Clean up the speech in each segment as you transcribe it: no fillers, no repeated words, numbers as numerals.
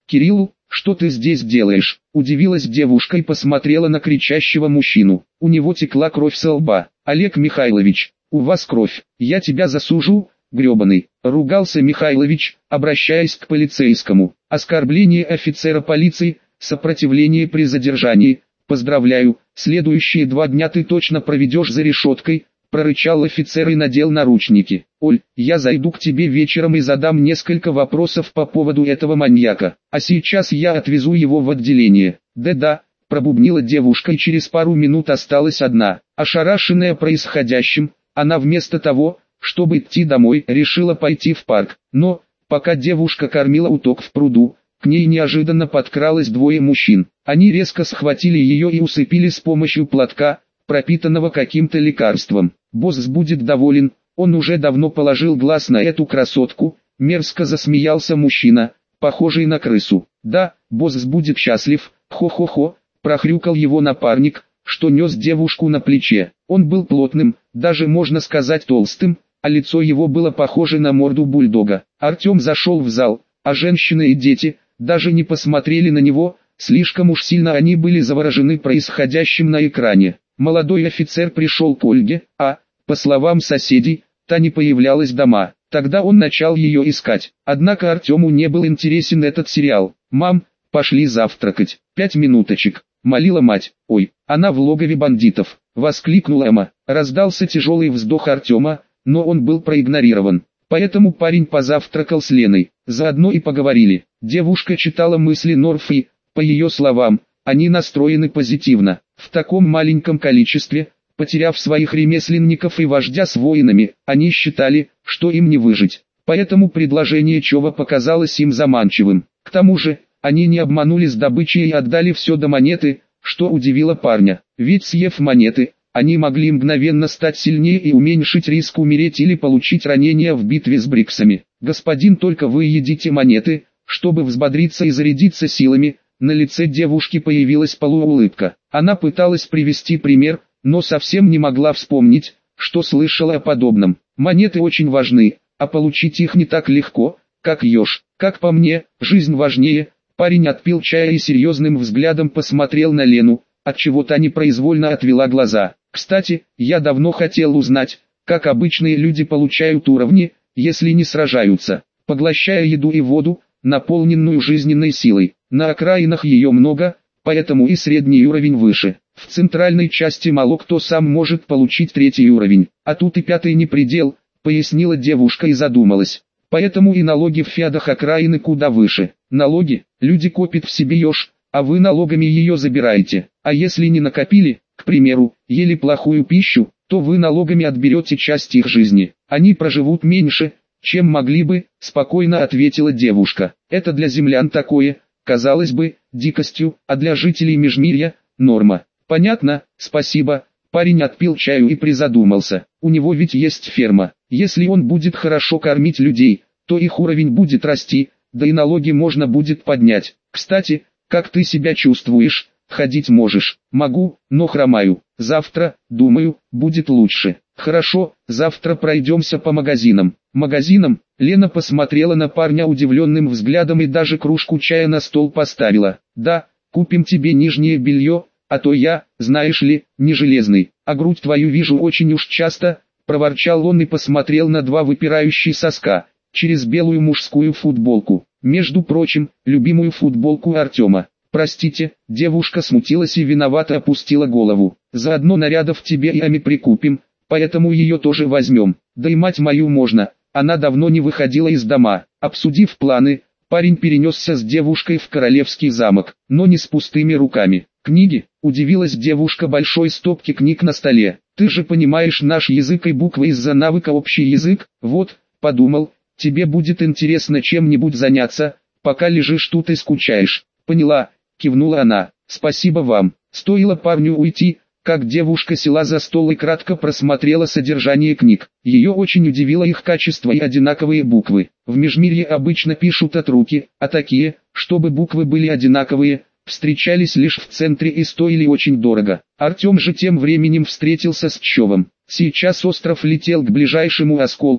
«Кирилл, что ты здесь делаешь?» – удивилась девушка и посмотрела на кричащего мужчину. У него текла кровь со лба. «Олег Михайлович, у вас кровь, я тебя засужу, гребаный!» – ругался Михайлович, обращаясь к полицейскому. «Оскорбление офицера полиции, сопротивление при задержании. Поздравляю, следующие 2 дня ты точно проведешь за решеткой», – прорычал офицер и надел наручники. «Оль, я зайду к тебе вечером и задам несколько вопросов по поводу этого маньяка, а сейчас я отвезу его в отделение». «Да-да», – пробубнила девушка и через пару минут осталась одна. Ошарашенная происходящим, она вместо того, чтобы идти домой, решила пойти в парк. Но, пока девушка кормила уток в пруду, к ней неожиданно подкралось 2 мужчин. Они резко схватили ее и усыпили с помощью платка, пропитанного каким-то лекарством. «Босс будет доволен, он уже давно положил глаз на эту красотку», — мерзко засмеялся мужчина, похожий на крысу. «Да, босс будет счастлив, хо-хо-хо», — прохрюкал его напарник, что нес девушку на плече. Он был плотным, даже можно сказать толстым, а лицо его было похоже на морду бульдога. Артем зашел в зал, а женщины и дети даже не посмотрели на него, слишком уж сильно они были заворожены происходящим на экране. Молодой офицер пришел к Ольге, а, по словам соседей, та не появлялась дома. Тогда он начал ее искать. Однако Артему не был интересен этот сериал. «Мам, пошли завтракать, 5 минуточек», — молила мать. «Ой, она в логове бандитов», — воскликнула Эмма. Раздался тяжелый вздох Артема, но он был проигнорирован. Поэтому парень позавтракал с Леной, заодно и поговорили. Девушка читала мысли Норфи, по ее словам, они настроены позитивно. В таком маленьком количестве, потеряв своих ремесленников и вождя с воинами, они считали, что им не выжить. Поэтому предложение Чова показалось им заманчивым. К тому же, они не обманули с добычей и отдали все до монеты, что удивило парня. Ведь съев монеты, они могли мгновенно стать сильнее и уменьшить риск умереть или получить ранения в битве с Бриксами. «Господин, только вы едите монеты, чтобы взбодриться и зарядиться силами». На лице девушки появилась полуулыбка. Она пыталась привести пример, но совсем не могла вспомнить, что слышала о подобном. Монеты очень важны, а получить их не так легко, как еж. Как по мне, жизнь важнее. Парень отпил чая и серьезным взглядом посмотрел на Лену, отчего та непроизвольно отвела глаза. «Кстати, я давно хотел узнать, как обычные люди получают уровни, если не сражаются, поглощая еду и воду, наполненную жизненной силой. На окраинах ее много, поэтому и средний уровень выше. В центральной части мало кто сам может получить 3-й уровень, а тут и 5-й не предел», — пояснила девушка и задумалась. «Поэтому и налоги в феодах окраины куда выше. Налоги, люди копят в себе еж, а вы налогами ее забираете. А если не накопили, к примеру, ели плохую пищу, то вы налогами отберете часть их жизни. Они проживут меньше, чем могли бы», — спокойно ответила девушка. «Это для землян такое, казалось бы, дикостью, а для жителей Межмирья — норма». «Понятно, спасибо». Парень отпил чаю и призадумался. У него ведь есть ферма. Если он будет хорошо кормить людей, то их уровень будет расти, да и налоги можно будет поднять. «Кстати, как ты себя чувствуешь? Ходить можешь?» «Могу, но хромаю. Завтра, думаю, будет лучше». «Хорошо, завтра пройдемся по магазинам». «Магазинам?» Лена посмотрела на парня удивленным взглядом и даже кружку чая на стол поставила. «Да, купим тебе нижнее белье, а то я, знаешь ли, не железный, а грудь твою вижу очень уж часто», — проворчал он и посмотрел на 2 выпирающие соска, через белую мужскую футболку. Между прочим, любимую футболку Артема. «Простите», девушка смутилась и виновато опустила голову. «Заодно нарядов тебе и Ами прикупим, поэтому ее тоже возьмем. Да и мать мою можно, она давно не выходила из дома». Обсудив планы, парень перенесся с девушкой в королевский замок, но не с пустыми руками. «Книги?» – удивилась девушка большой стопки книг на столе. «Ты же понимаешь наш язык и буквы из-за навыка общий язык? Вот, подумал, тебе будет интересно чем-нибудь заняться, пока лежишь тут и скучаешь». «Поняла», – кивнула она. «Спасибо вам». Стоило парню уйти, как девушка села за стол и кратко просмотрела содержание книг. Ее очень удивило их качество и одинаковые буквы. В Межмирье обычно пишут от руки, а такие, чтобы буквы были одинаковые, встречались лишь в центре и стоили очень дорого. Артем же тем временем встретился с Човом. Сейчас остров летел к ближайшему осколку,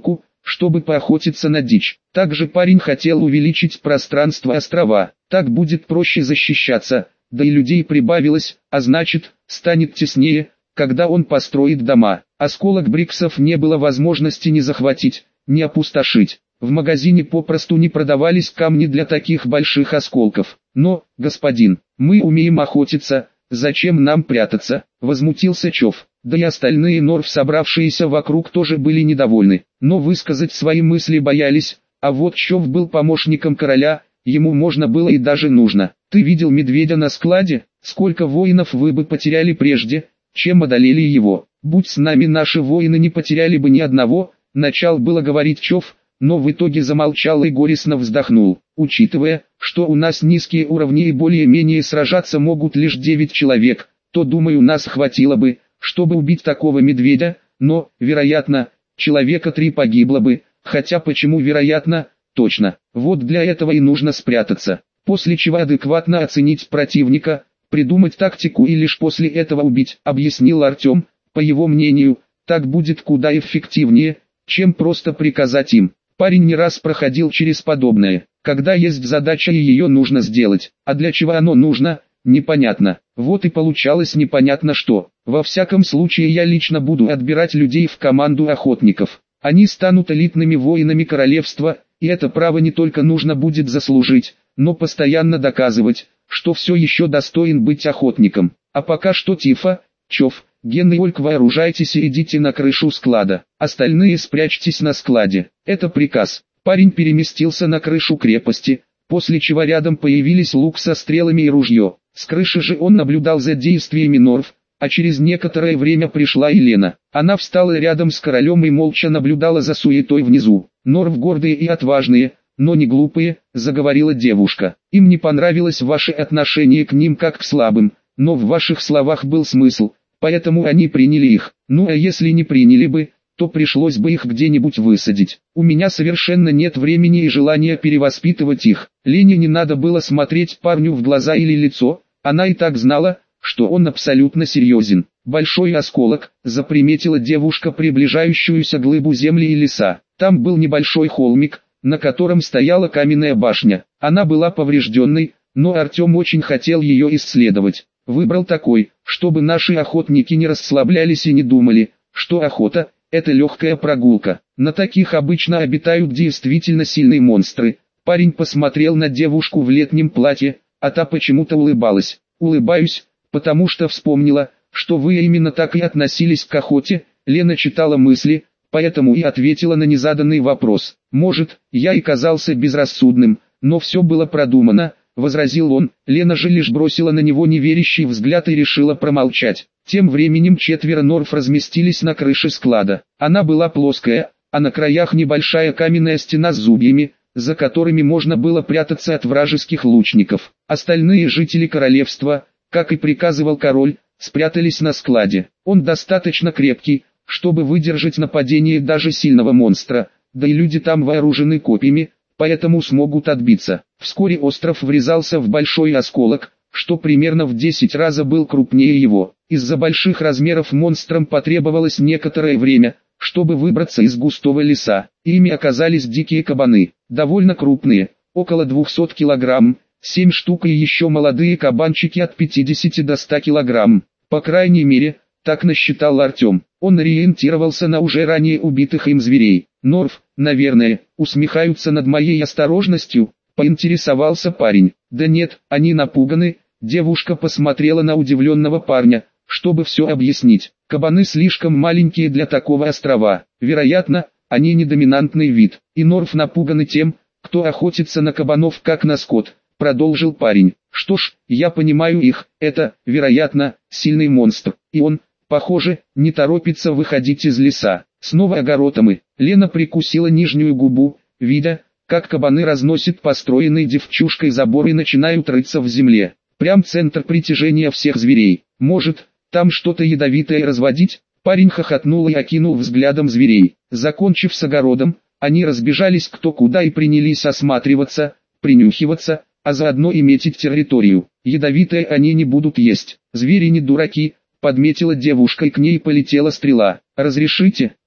чтобы поохотиться на дичь. Также парень хотел увеличить пространство острова, так будет проще защищаться, да и людей прибавилось, а значит, станет теснее, когда он построит дома. Осколок бриксов не было возможности ни захватить, ни опустошить. В магазине попросту не продавались камни для таких больших осколков. Но, господин, мы умеем охотиться, зачем нам прятаться? Возмутился Чов. Да и остальные норф, собравшиеся вокруг, тоже были недовольны, но высказать свои мысли боялись, а вот Чов был помощником короля, ему можно было и даже нужно. Ты видел медведя на складе? Сколько воинов вы бы потеряли прежде, чем одолели его? Будь с нами наши воины, не потеряли бы ни одного, начал было говорить Чов, но в итоге замолчал и горестно вздохнул. Учитывая, что у нас низкие уровни и более-менее сражаться могут лишь 9 человек, то думаю, нас хватило бы, чтобы убить такого медведя, но, вероятно, человека 3 погибло бы, хотя почему вероятно, точно. Вот для этого и нужно спрятаться, после чего адекватно оценить противника, придумать тактику и лишь после этого убить, объяснил Артем. По его мнению, так будет куда эффективнее, чем просто приказать им. Парень не раз проходил через подобное, когда есть задача и ее нужно сделать, а для чего оно нужно, непонятно. Вот и получалось непонятно что. Во всяком случае, я лично буду отбирать людей в команду охотников. Они станут элитными воинами королевства, и это право не только нужно будет заслужить, но постоянно доказывать, что все еще достоин быть охотником. А пока что Тифа, Чов, Ген и Ольг, вооружайтесь и идите на крышу склада. Остальные спрячьтесь на складе. Это приказ. Парень переместился на крышу крепости, после чего рядом появились лук со стрелами и ружье. С крыши же он наблюдал за действиями норф, а через некоторое время пришла Елена. Она встала рядом с королем и молча наблюдала за суетой внизу. Норф гордые и отважные, но не глупые, заговорила девушка. Им не понравилось ваше отношение к ним как к слабым, но в ваших словах был смысл, поэтому они приняли их. Ну а если не приняли бы, то пришлось бы их где-нибудь высадить. У меня совершенно нет времени и желания перевоспитывать их. Лене не надо было смотреть парню в глаза или лицо, она и так знала, что он абсолютно серьезен. Большой осколок, заприметила девушка приближающуюся глыбу земли и леса. Там был небольшой холмик, на котором стояла каменная башня. Она была поврежденной, но Артем очень хотел ее исследовать. Выбрал такой, чтобы наши охотники не расслаблялись и не думали, что охота – это легкая прогулка. На таких обычно обитают действительно сильные монстры. Парень посмотрел на девушку в летнем платье, а та почему-то улыбалась. Улыбаюсь, потому что вспомнила, что вы именно так и относились к охоте. Лена читала мысли, поэтому и ответила на незаданный вопрос. Может, я и казался безрассудным, но все было продумано, возразил он. Лена же лишь бросила на него неверящий взгляд и решила промолчать. Тем временем 4 норф разместились на крыше склада. Она была плоская, а на краях небольшая каменная стена с зубьями, за которыми можно было прятаться от вражеских лучников. Остальные жители королевства, как и приказывал король, спрятались на складе. Он достаточно крепкий, чтобы выдержать нападение даже сильного монстра, да и люди там вооружены копьями, поэтому смогут отбиться. Вскоре остров врезался в большой осколок, что примерно в 10 раз был крупнее его. Из-за больших размеров монстрам потребовалось некоторое время, чтобы выбраться из густого леса. Ими оказались дикие кабаны, довольно крупные, около 200 килограмм, 7 штук и еще молодые кабанчики от 50 до 100 килограмм. По крайней мере, так насчитал Артем. Он ориентировался на уже ранее убитых им зверей. Норф, наверное, усмехаются над моей осторожностью, поинтересовался парень. Да нет, они напуганы. Девушка посмотрела на удивленного парня, чтобы все объяснить. Кабаны слишком маленькие для такого острова. Вероятно, они не доминантный вид. И норф напуганы тем, кто охотится на кабанов как на скот, продолжил парень. Что ж, я понимаю их, это, вероятно, сильный монстр. И он, похоже, не торопится выходить из леса. Снова огоротомы. Лена прикусила нижнюю губу, видя, как кабаны разносят построенный девчушкой забор и начинают рыться в земле. Прям центр притяжения всех зверей. Может, там что-то ядовитое разводить? Парень хохотнул и окинул взглядом зверей. Закончив с огородом, они разбежались кто куда и принялись осматриваться, принюхиваться, а заодно и метить территорию. Ядовитое они не будут есть. Звери не дураки, подметила девушка и к ней полетела стрела. Разрешите?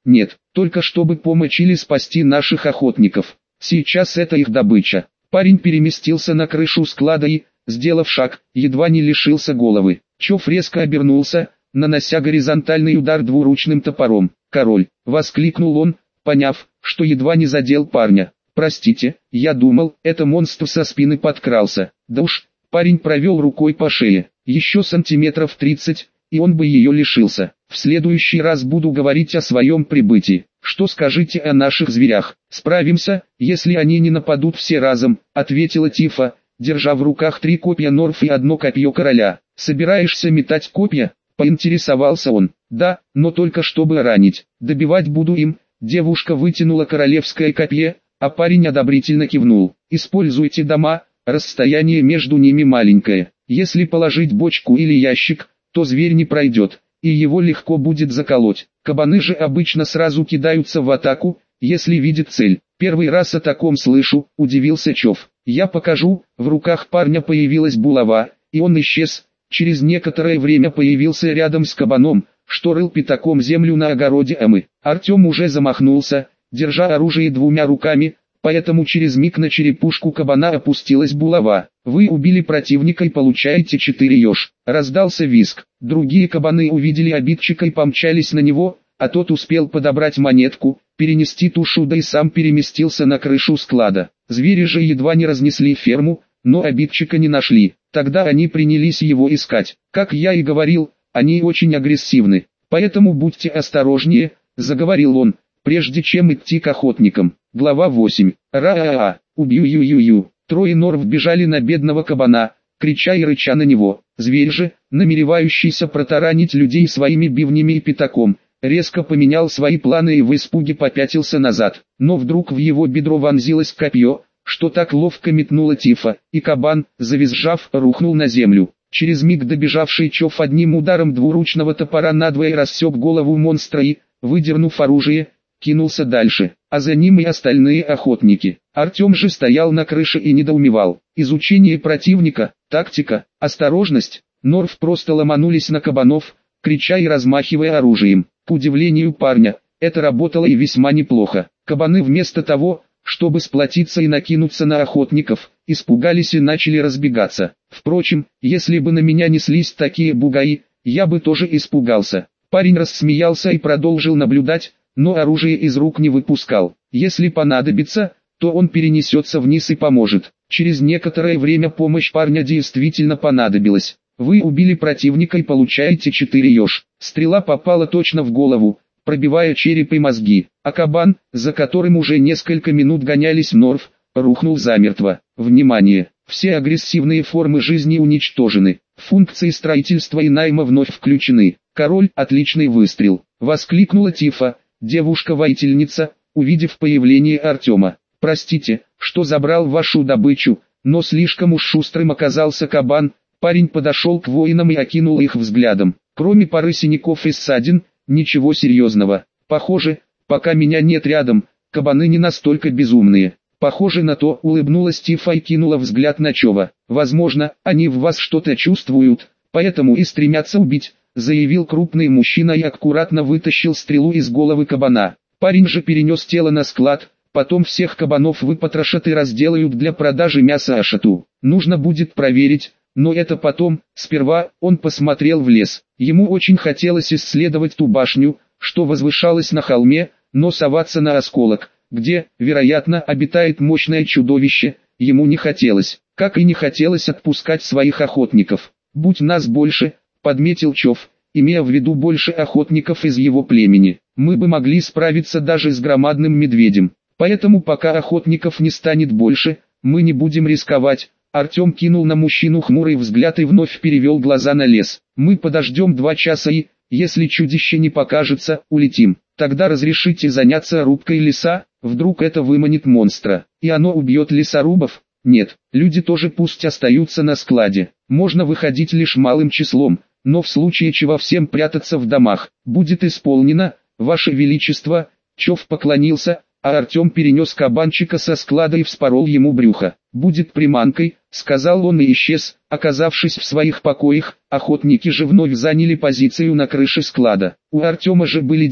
Нет, только чтобы помочь или спасти наших охотников. Сейчас это их добыча. Парень переместился на крышу склада и, сделав шаг, едва не лишился головы. Чоф резко обернулся, нанося горизонтальный удар двуручным топором. «Король!» — воскликнул он, поняв, что едва не задел парня. «Простите, я думал, это монстр со спины подкрался». Да уж, парень провел рукой по шее. Еще сантиметров 30, и он бы ее лишился. В следующий раз буду говорить о своем прибытии. Что скажите о наших зверях? Справимся, если они не нападут все разом, ответила Тифа, держа в руках 3 копья Норф и 1 копье короля. Собираешься метать копья? Поинтересовался он. Да, но только чтобы ранить. Добивать буду им. Девушка вытянула королевское копье, а парень одобрительно кивнул. Используйте дома, расстояние между ними маленькое. Если положить бочку или ящик, то зверь не пройдет, и его легко будет заколоть. Кабаны же обычно сразу кидаются в атаку, если видят цель. Первый раз о таком слышу, удивился Чоф. Я покажу. В руках парня появилась булава, и он исчез. Через некоторое время появился рядом с кабаном, что рыл пятаком землю на огороде Эммы. Артем уже замахнулся, держа оружие 2 руками, поэтому через миг на черепушку кабана опустилась булава. Вы убили противника и получаете 4 еж. Раздался визг. Другие кабаны увидели обидчика и помчались на него, а тот успел подобрать монетку, перенести тушу, да и сам переместился на крышу склада. Звери же едва не разнесли ферму, но обидчика не нашли. Тогда они принялись его искать. Как я и говорил, они очень агрессивны. Поэтому будьте осторожнее, заговорил он, прежде чем идти к охотникам. Глава 8. Ра-а-а, убью-ю-ю-ю. 3 Норф бежали на бедного кабана, крича и рыча на него. Зверь же, намеревающийся протаранить людей своими бивнями и пятаком, резко поменял свои планы и в испуге попятился назад. Но вдруг в его бедро вонзилось копье, что так ловко метнула Тифа, и кабан, завизжав, рухнул на землю. Через миг добежавший Чоф одним ударом двуручного топора надвое рассек голову монстра и, выдернув оружие, кинулся дальше, а за ним и остальные охотники. Артем же стоял на крыше и недоумевал. Изучение противника, тактика, осторожность. Норф просто ломанулись на кабанов, крича и размахивая оружием. К удивлению парня, это работало и весьма неплохо. Кабаны вместо того, чтобы сплотиться и накинуться на охотников, испугались и начали разбегаться. Впрочем, если бы на меня неслись такие бугаи, я бы тоже испугался. Парень рассмеялся и продолжил наблюдать, но оружие из рук не выпускал. Если понадобится, то он перенесется вниз и поможет. Через некоторое время помощь парня действительно понадобилась. Вы убили противника и получаете 4 еж. Стрела попала точно в голову, пробивая череп и мозги, а кабан, за которым уже несколько минут гонялись Норф, рухнул замертво. Внимание! Все агрессивные формы жизни уничтожены. Функции строительства и найма вновь включены. Король, отличный выстрел! Воскликнула Тифа, девушка-воительница, увидев появление Артема. Простите, что забрал вашу добычу, но слишком уж шустрым оказался кабан. Парень подошел к воинам и окинул их взглядом. Кроме пары синяков и ссадин, ничего серьезного. Похоже, пока меня нет рядом, кабаны не настолько безумные. Похоже на то, улыбнулась Тифа и кинула взгляд на Чова. Возможно, они в вас что-то чувствуют, поэтому и стремятся убить, заявил крупный мужчина и аккуратно вытащил стрелу из головы кабана. Парень же перенес тело на склад, потом всех кабанов выпотрошат и разделают для продажи мяса Ашату. Нужно будет проверить, но это потом. Сперва он посмотрел в лес. Ему очень хотелось исследовать ту башню, что возвышалась на холме, но соваться на осколок, где, вероятно, обитает мощное чудовище, ему не хотелось, как и не хотелось отпускать своих охотников. «Будь нас больше», — подметил Чоф, имея в виду больше охотников из его племени, мы бы могли справиться даже с громадным медведем. Поэтому пока охотников не станет больше, мы не будем рисковать. Артем кинул на мужчину хмурый взгляд и вновь перевел глаза на лес. Мы подождем 2 часа и, если чудище не покажется, улетим. Тогда разрешите заняться рубкой леса, вдруг это выманит монстра, и оно убьет лесорубов? Нет, люди тоже пусть остаются на складе. Можно выходить лишь малым числом, но в случае чего всем прятаться в домах. Будет исполнено, Ваше Величество. Чов поклонился, а Артем перенес кабанчика со склада и вспорол ему брюхо. «Будет приманкой», — сказал он и исчез. Оказавшись в своих покоях, охотники же вновь заняли позицию на крыше склада. У Артема же были дела,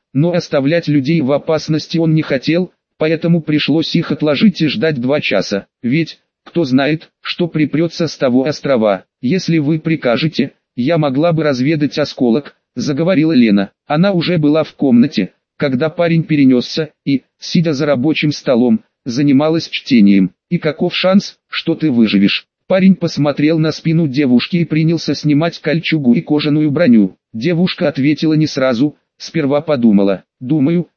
но оставлять людей в опасности он не хотел, поэтому пришлось их отложить и ждать 2 часа. Ведь, кто знает, что припрется с того острова. Если вы прикажете, я могла бы разведать осколок, заговорила Лена. Она уже была в комнате, когда парень перенесся и, сидя за рабочим столом, занималась чтением. И каков шанс, что ты выживешь? Парень посмотрел на спину девушки и принялся снимать кольчугу и кожаную броню. Девушка ответила не сразу, сперва подумала. Думаю,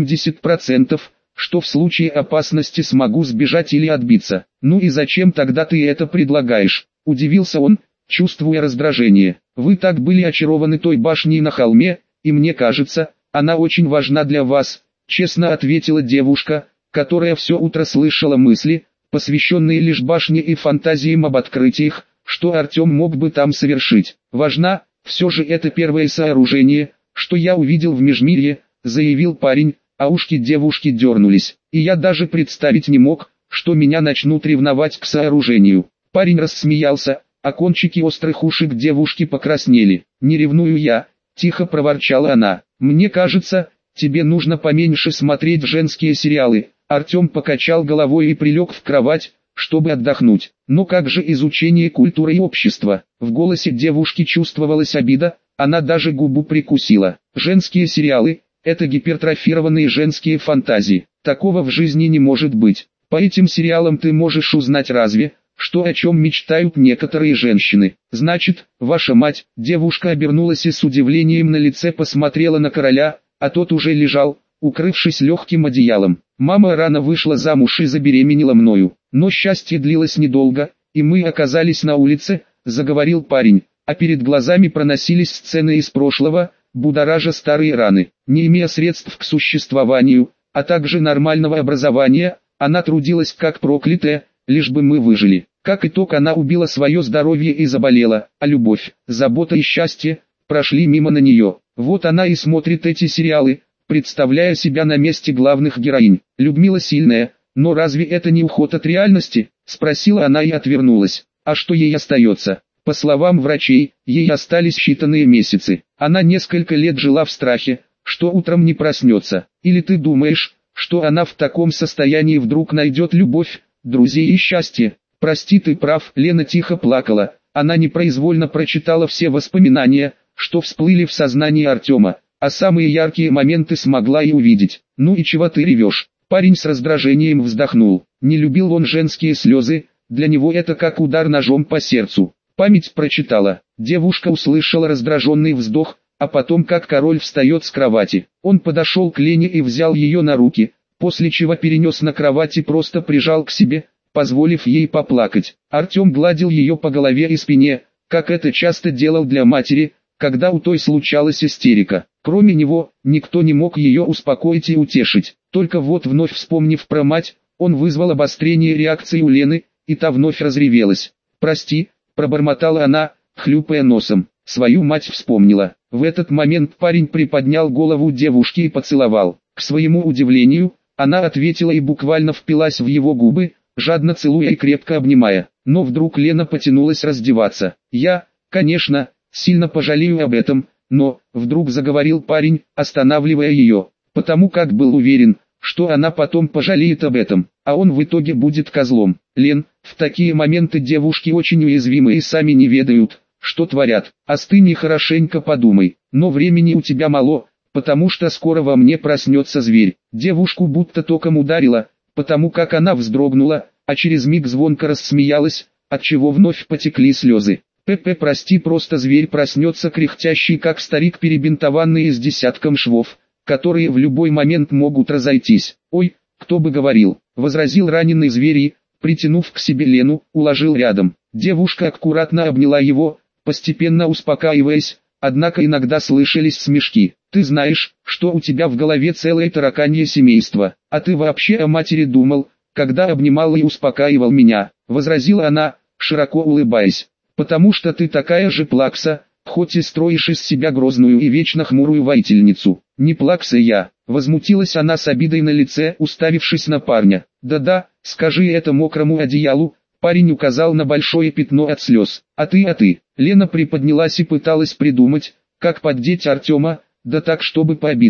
80%, что в случае опасности смогу сбежать или отбиться. Ну и зачем тогда ты это предлагаешь? Удивился он, чувствуя раздражение. Вы так были очарованы той башней на холме, и мне кажется, она очень важна для вас, честно ответила девушка, которая все утро слышала мысли, посвященные лишь башне и фантазиям об открытиях, что Артем мог бы там совершить. Важна, все же это первое сооружение, что я увидел в Межмирье, заявил парень, а ушки девушки дернулись, и я даже представить не мог, что меня начнут ревновать к сооружению. Парень рассмеялся, а кончики острых ушек девушки покраснели. «Не ревную я», – тихо проворчала она. «Мне кажется, тебе нужно поменьше смотреть женские сериалы». Артем покачал головой и прилег в кровать, чтобы отдохнуть. Но как же изучение культуры и общества? В голосе девушки чувствовалась обида, она даже губу прикусила. Женские сериалы – это гипертрофированные женские фантазии. Такого в жизни не может быть. По этим сериалам ты можешь узнать разве, что о чем мечтают некоторые женщины. Значит, ваша мать. Девушка обернулась и с удивлением на лице посмотрела на короля, а тот уже лежал, укрывшись легким одеялом. Мама рано вышла замуж и забеременела мною. Но счастье длилось недолго, и мы оказались на улице, заговорил парень, а перед глазами проносились сцены из прошлого, будоража старые раны. Не имея средств к существованию, а также нормального образования, она трудилась как проклятая, лишь бы мы выжили. Как итог, она убила свое здоровье и заболела, а любовь, забота и счастье прошли мимо на нее. Вот она и смотрит эти сериалы, представляя себя на месте главных героинь. Людмила сильная, но разве это не уход от реальности? Спросила она и отвернулась. А что ей остается? По словам врачей, ей остались считанные месяцы. Она несколько лет жила в страхе, что утром не проснется. Или ты думаешь, что она в таком состоянии вдруг найдет любовь, друзей и счастье? Прости, ты прав. Лена тихо плакала. Она непроизвольно прочитала все воспоминания, что всплыли в сознании Артема, а самые яркие моменты смогла и увидеть. Ну и чего ты ревешь? Парень с раздражением вздохнул. Не любил он женские слезы, для него это как удар ножом по сердцу. Память прочитала. Девушка услышала раздраженный вздох, а потом как король встает с кровати. Он подошел к Лене и взял ее на руки, после чего перенес на кровать и просто прижал к себе, позволив ей поплакать. Артем гладил ее по голове и спине, как это часто делал для матери, когда у той случалась истерика. Кроме него, никто не мог ее успокоить и утешить. Только вот вновь вспомнив про мать, он вызвал обострение реакции у Лены, и та вновь разревелась. «Прости», – пробормотала она, хлюпая носом. Свою мать вспомнила. В этот момент парень приподнял голову девушки и поцеловал. К своему удивлению, она ответила и буквально впилась в его губы, жадно целуя и крепко обнимая. Но вдруг Лена потянулась раздеваться. «Я, конечно, сильно пожалею об этом», но, вдруг заговорил парень, останавливая ее, потому как был уверен, что она потом пожалеет об этом, а он в итоге будет козлом. Лен, в такие моменты девушки очень уязвимы и сами не ведают, что творят. Остынь и хорошенько подумай, но времени у тебя мало, потому что скоро во мне проснется зверь. Девушку будто током ударило, потому как она вздрогнула, а через миг звонко рассмеялась, отчего вновь потекли слезы. Прости, просто зверь проснется кряхтящий как старик, перебинтованный с десятком швов, которые в любой момент могут разойтись. Ой, кто бы говорил, возразил раненый зверь и, притянув к себе Лену, уложил рядом. Девушка аккуратно обняла его, постепенно успокаиваясь, однако иногда слышались смешки. Ты знаешь, что у тебя в голове целое тараканье семейство, а ты вообще о матери думал, когда обнимал и успокаивал меня, возразила она, широко улыбаясь. Потому что ты такая же плакса, хоть и строишь из себя грозную и вечно хмурую воительницу. Не плакса я, возмутилась она с обидой на лице, уставившись на парня. Да-да, скажи это мокрому одеялу, парень указал на большое пятно от слез. А ты. Лена приподнялась и пыталась придумать, как поддеть Артема, да так чтобы пообиднее.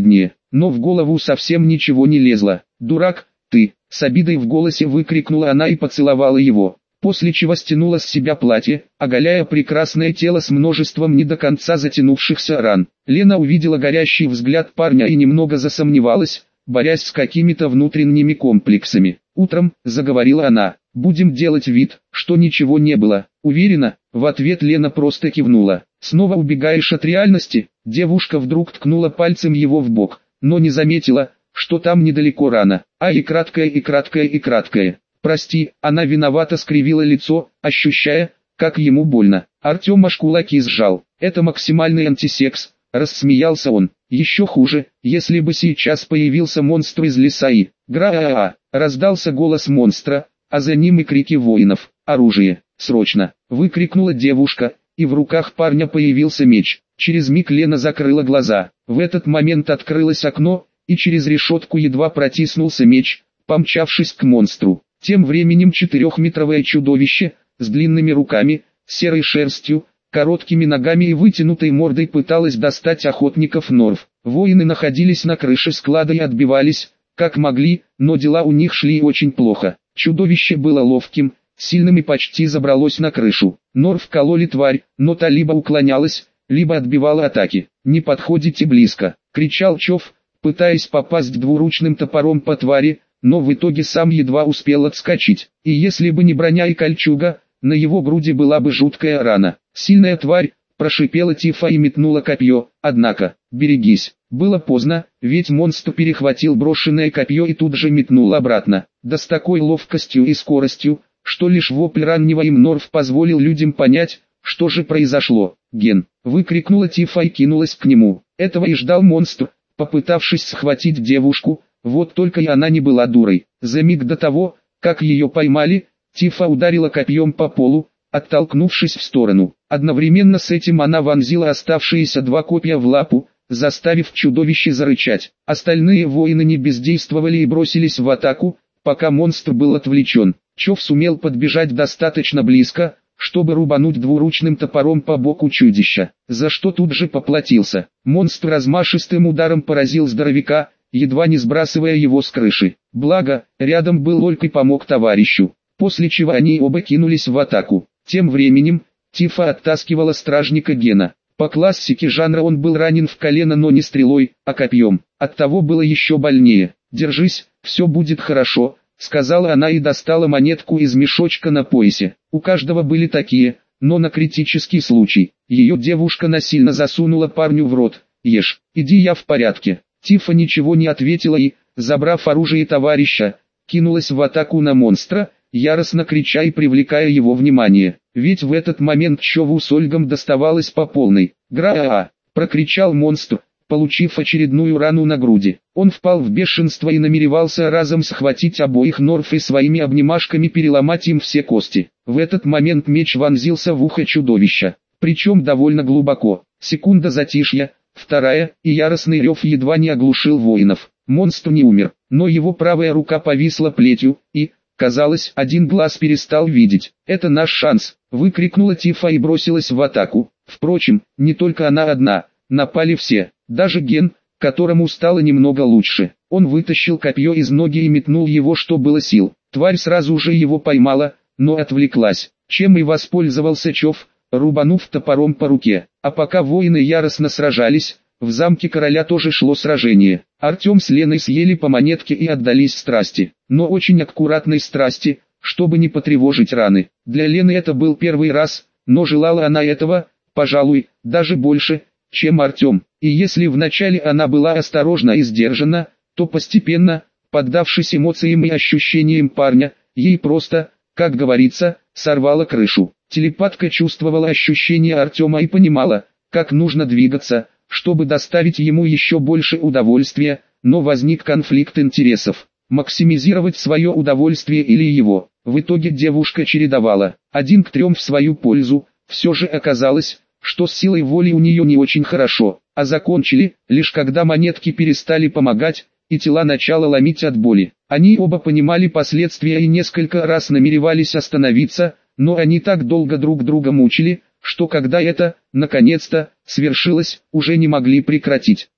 но в голову совсем ничего не лезло. «Дурак, ты!» — с обидой в голосе выкрикнула она и поцеловала его, после чего стянула с себя платье, оголяя прекрасное тело с множеством не до конца затянувшихся ран. Лена увидела горящий взгляд парня и немного засомневалась, борясь с какими-то внутренними комплексами. «Утром», — заговорила она, — «будем делать вид, что ничего не было». «Уверена?» — в ответ Лена просто кивнула. «Снова убегаешь от реальности?» Девушка вдруг ткнула пальцем его в бок, но не заметила, что там недалеко рана. И краткая, и краткая, и краткая. «Прости», — она виновато скривила лицо, ощущая, как ему больно. Артем аж кулаки сжал. «Это максимальный антисекс», — рассмеялся он. «Еще хуже, если бы сейчас появился монстр из леса и...» «Гра-а-а!» — раздался голос монстра, а за ним и крики воинов. «Оружие! Срочно!» — выкрикнула девушка, и в руках парня появился меч. Через миг Лена закрыла глаза. В этот момент открылось окно, и через решетку едва протиснулся меч, помчавшись к монстру. Тем временем 4-метровое чудовище, с длинными руками, серой шерстью, короткими ногами и вытянутой мордой пыталось достать охотников Норф. Воины находились на крыше склада и отбивались, как могли, но дела у них шли очень плохо. Чудовище было ловким, сильным и почти забралось на крышу. Норф кололи тварь, но та либо уклонялась, либо отбивала атаки. «Не подходите близко!» — кричал Чов, пытаясь попасть двуручным топором по твари, но в итоге сам едва успел отскочить. И если бы не броня и кольчуга, на его груди была бы жуткая рана. «Сильная тварь!» — прошипела Тифа и метнула копье, однако, берегись. Было поздно, ведь монстр перехватил брошенное копье и тут же метнул обратно. Да с такой ловкостью и скоростью, что лишь вопль раннего им Норф позволил людям понять, что же произошло. «Ген!» — выкрикнула Тифа и кинулась к нему. Этого и ждал монстр, попытавшись схватить девушку, вот только и она не была дурой. За миг до того, как ее поймали, Тифа ударила копьем по полу, оттолкнувшись в сторону. Одновременно с этим она вонзила оставшиеся 2 копья в лапу, заставив чудовище зарычать. Остальные воины не бездействовали и бросились в атаку, пока монстр был отвлечен. Чов сумел подбежать достаточно близко, чтобы рубануть двуручным топором по боку чудища, за что тут же поплатился. Монстр размашистым ударом поразил здоровяка, едва не сбрасывая его с крыши. Благо, рядом был Ольг и помог товарищу, после чего они оба кинулись в атаку. Тем временем, Тифа оттаскивала стражника Гена. По классике жанра он был ранен в колено, но не стрелой, а копьем. Оттого было еще больнее. «Держись, все будет хорошо», — сказала она и достала монетку из мешочка на поясе. У каждого были такие, но на критический случай. Ее девушка насильно засунула парню в рот. «Ешь, иди, я в порядке». Тифа ничего не ответила и, забрав оружие товарища, кинулась в атаку на монстра, яростно крича и привлекая его внимание. Ведь в этот момент Чову с Ольгом доставалось по полной. «Гра-а-а!» — прокричал монстр, получив очередную рану на груди. Он впал в бешенство и намеревался разом схватить обоих Норф и своими обнимашками переломать им все кости. В этот момент меч вонзился в ухо чудовища, причем довольно глубоко. Секунда затишья, вторая, и яростный рев едва не оглушил воинов. Монстр не умер, но его правая рука повисла плетью, и, казалось, один глаз перестал видеть. «Это наш шанс!» — выкрикнула Тифа и бросилась в атаку. Впрочем, не только она одна, напали все, даже Ген, которому стало немного лучше. Он вытащил копье из ноги и метнул его, что было сил. Тварь сразу же его поймала, но отвлеклась, чем и воспользовался Чов, рубанув топором по руке. А пока воины яростно сражались, в замке короля тоже шло сражение. Артем с Леной съели по монетке и отдались страсти, но очень аккуратной страсти, чтобы не потревожить раны. Для Лены это был первый раз, но желала она этого, пожалуй, даже больше, чем Артем. И если вначале она была осторожна и сдержана, то постепенно, поддавшись эмоциям и ощущениям парня, ей просто, как говорится, сорвало крышу. Телепатка чувствовала ощущения Артема и понимала, как нужно двигаться, чтобы доставить ему еще больше удовольствия, но возник конфликт интересов. Максимизировать свое удовольствие или его. В итоге девушка чередовала 1 к 3 в свою пользу. Все же оказалось, что с силой воли у нее не очень хорошо, а закончили, лишь когда монетки перестали помогать, и тела начало ломить от боли. Они оба понимали последствия и несколько раз намеревались остановиться, но они так долго друг друга мучили, что когда это, наконец-то, свершилось, уже не могли прекратить.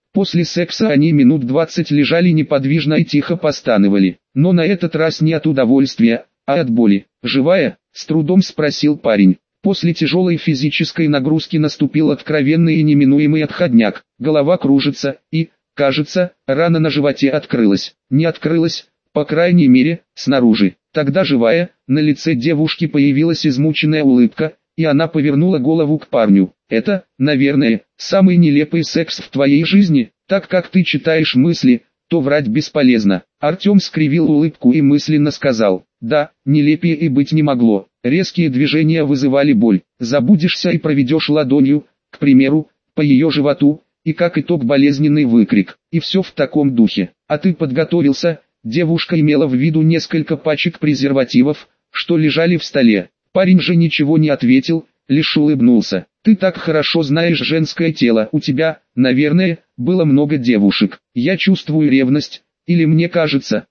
После секса они минут 20 лежали неподвижно и тихо постановали, но на этот раз не от удовольствия, а от боли. «Живая?» – с трудом спросил парень. После тяжелой физической нагрузки наступил откровенный и неминуемый отходняк. Голова кружится и, кажется, рана на животе открылась. Не открылась, по крайней мере, снаружи. Тогда живая, на лице девушки появилась измученная улыбка, и она повернула голову к парню. «Это, наверное, самый нелепый секс в твоей жизни, так как ты читаешь мысли, то врать бесполезно». Артем скривил улыбку и мысленно сказал: «Да, нелепее и быть не могло». Резкие движения вызывали боль. Забудешься и проведешь ладонью, к примеру, по ее животу, и как итог болезненный выкрик. И все в таком духе. «А ты подготовился?» Девушка имела в виду несколько пачек презервативов, что лежали в столе. Парень же ничего не ответил, лишь улыбнулся. «Ты так хорошо знаешь женское тело, у тебя, наверное, было много девушек. Я чувствую ревность, или мне кажется,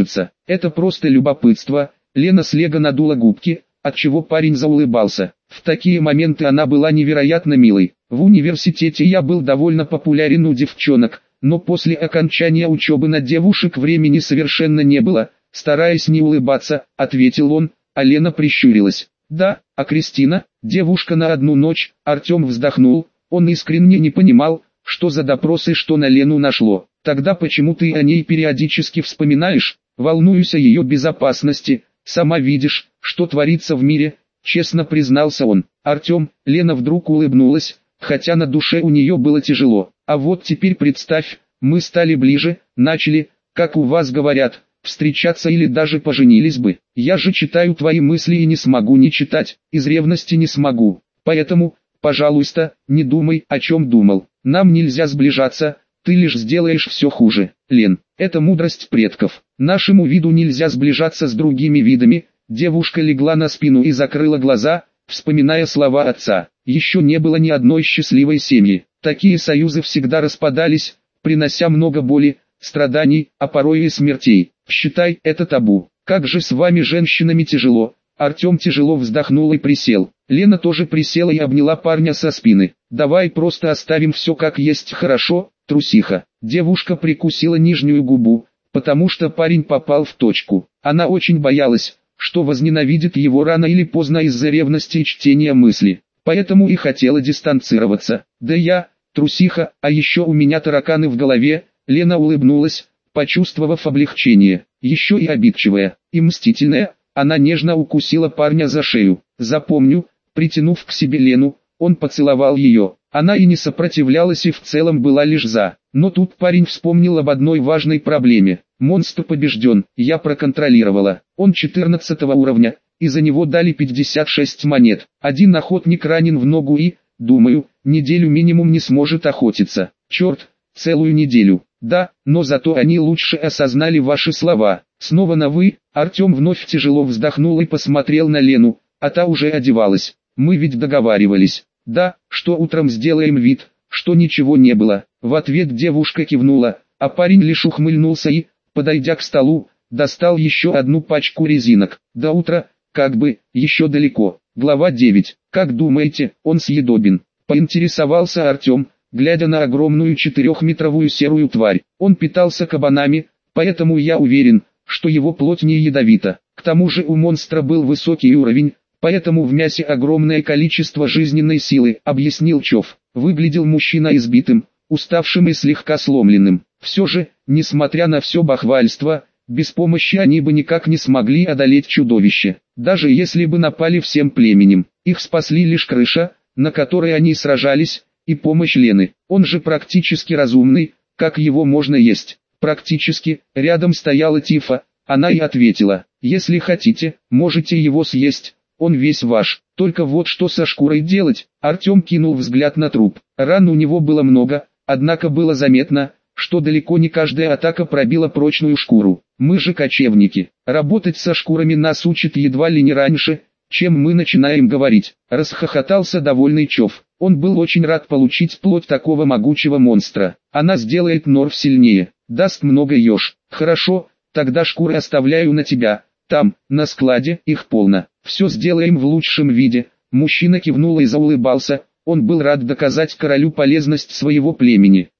это просто любопытство». Лена слегка надула губки, отчего парень заулыбался. В такие моменты она была невероятно милой. «В университете я был довольно популярен у девчонок, но после окончания учебы на девушек времени совершенно не было», стараясь не улыбаться, ответил он, а Лена прищурилась. «Да, а Кристина, девушка на одну ночь?» Артем вздохнул, он искренне не понимал, что за допросы что на Лену нашло. «Тогда почему ты о ней периодически вспоминаешь?» «Волнуюсь о ее безопасности, сама видишь, что творится в мире», честно признался он. «Артем», Лена вдруг улыбнулась, хотя на душе у нее было тяжело. «А вот теперь представь, мы стали ближе, начали, как у вас говорят, встречаться или даже поженились бы. Я же читаю твои мысли и не смогу не читать, из ревности не смогу. Поэтому, пожалуйста, не думай, о чем думал. Нам нельзя сближаться, ты лишь сделаешь все хуже». «Лен, это мудрость предков. Нашему виду нельзя сближаться с другими видами». Девушка легла на спину и закрыла глаза, вспоминая слова отца. Еще не было ни одной счастливой семьи. Такие союзы всегда распадались, принося много боли, страданий, а порой и смертей. Считай, это табу. «Как же с вами, женщинами, тяжело». Артем тяжело вздохнул и присел. Лена тоже присела и обняла парня со спины. «Давай просто оставим все как есть, хорошо, трусиха». Девушка прикусила нижнюю губу, потому что парень попал в точку. Она очень боялась, что возненавидит его рано или поздно из-за ревности и чтения мысли. Поэтому и хотела дистанцироваться. «Да я, трусиха, а еще у меня тараканы в голове». Лена улыбнулась, почувствовав облегчение. Еще и обидчивая, и мстительная, она нежно укусила парня за шею. «Запомню». Притянув к себе Лену, он поцеловал ее. Она и не сопротивлялась и в целом была лишь за. Но тут парень вспомнил об одной важной проблеме. «Монстр побежден, я проконтролировала. Он 14 уровня, и за него дали 56 монет. Один охотник ранен в ногу и, думаю, неделю минимум не сможет охотиться. Черт, целую неделю. Да, но зато они лучше осознали ваши слова». Снова на «вы». Артем вновь тяжело вздохнул и посмотрел на Лену, а та уже одевалась. «Мы ведь договаривались. Да, что утром сделаем вид, что ничего не было». В ответ девушка кивнула, а парень лишь ухмыльнулся и, подойдя к столу, достал еще одну пачку резинок. «До утра, как бы, еще далеко». Глава 9. «Как думаете, он съедобен?» Поинтересовался Артем, глядя на огромную 4-метровую серую тварь. «Он питался кабанами, поэтому я уверен, что его плоть не ядовита. К тому же у монстра был высокий уровень, поэтому в мясе огромное количество жизненной силы», объяснил Чов. Выглядел мужчина избитым, уставшим и слегка сломленным. Все же, несмотря на все бахвальство, без помощи они бы никак не смогли одолеть чудовище. Даже если бы напали всем племенем, их спасли лишь крыша, на которой они сражались, и помощь Лены. Он же практически разумный, как его можно есть? Практически. Рядом стояла Тифа, она и ответила: «Если хотите, можете его съесть, он весь ваш. Только вот что со шкурой делать?» Артем кинул взгляд на труп. Ран у него было много, однако было заметно, что далеко не каждая атака пробила прочную шкуру. «Мы же кочевники. Работать со шкурами нас учат едва ли не раньше, чем мы начинаем говорить», — расхохотался довольный Чов. Он был очень рад получить плоть такого могучего монстра. «Она сделает Норф сильнее, даст много еж». «Хорошо, тогда шкуры оставляю на тебя. Там, на складе, их полно. Все сделаем в лучшем виде». Мужчина кивнул и заулыбался. Он был рад доказать королю полезность своего племени.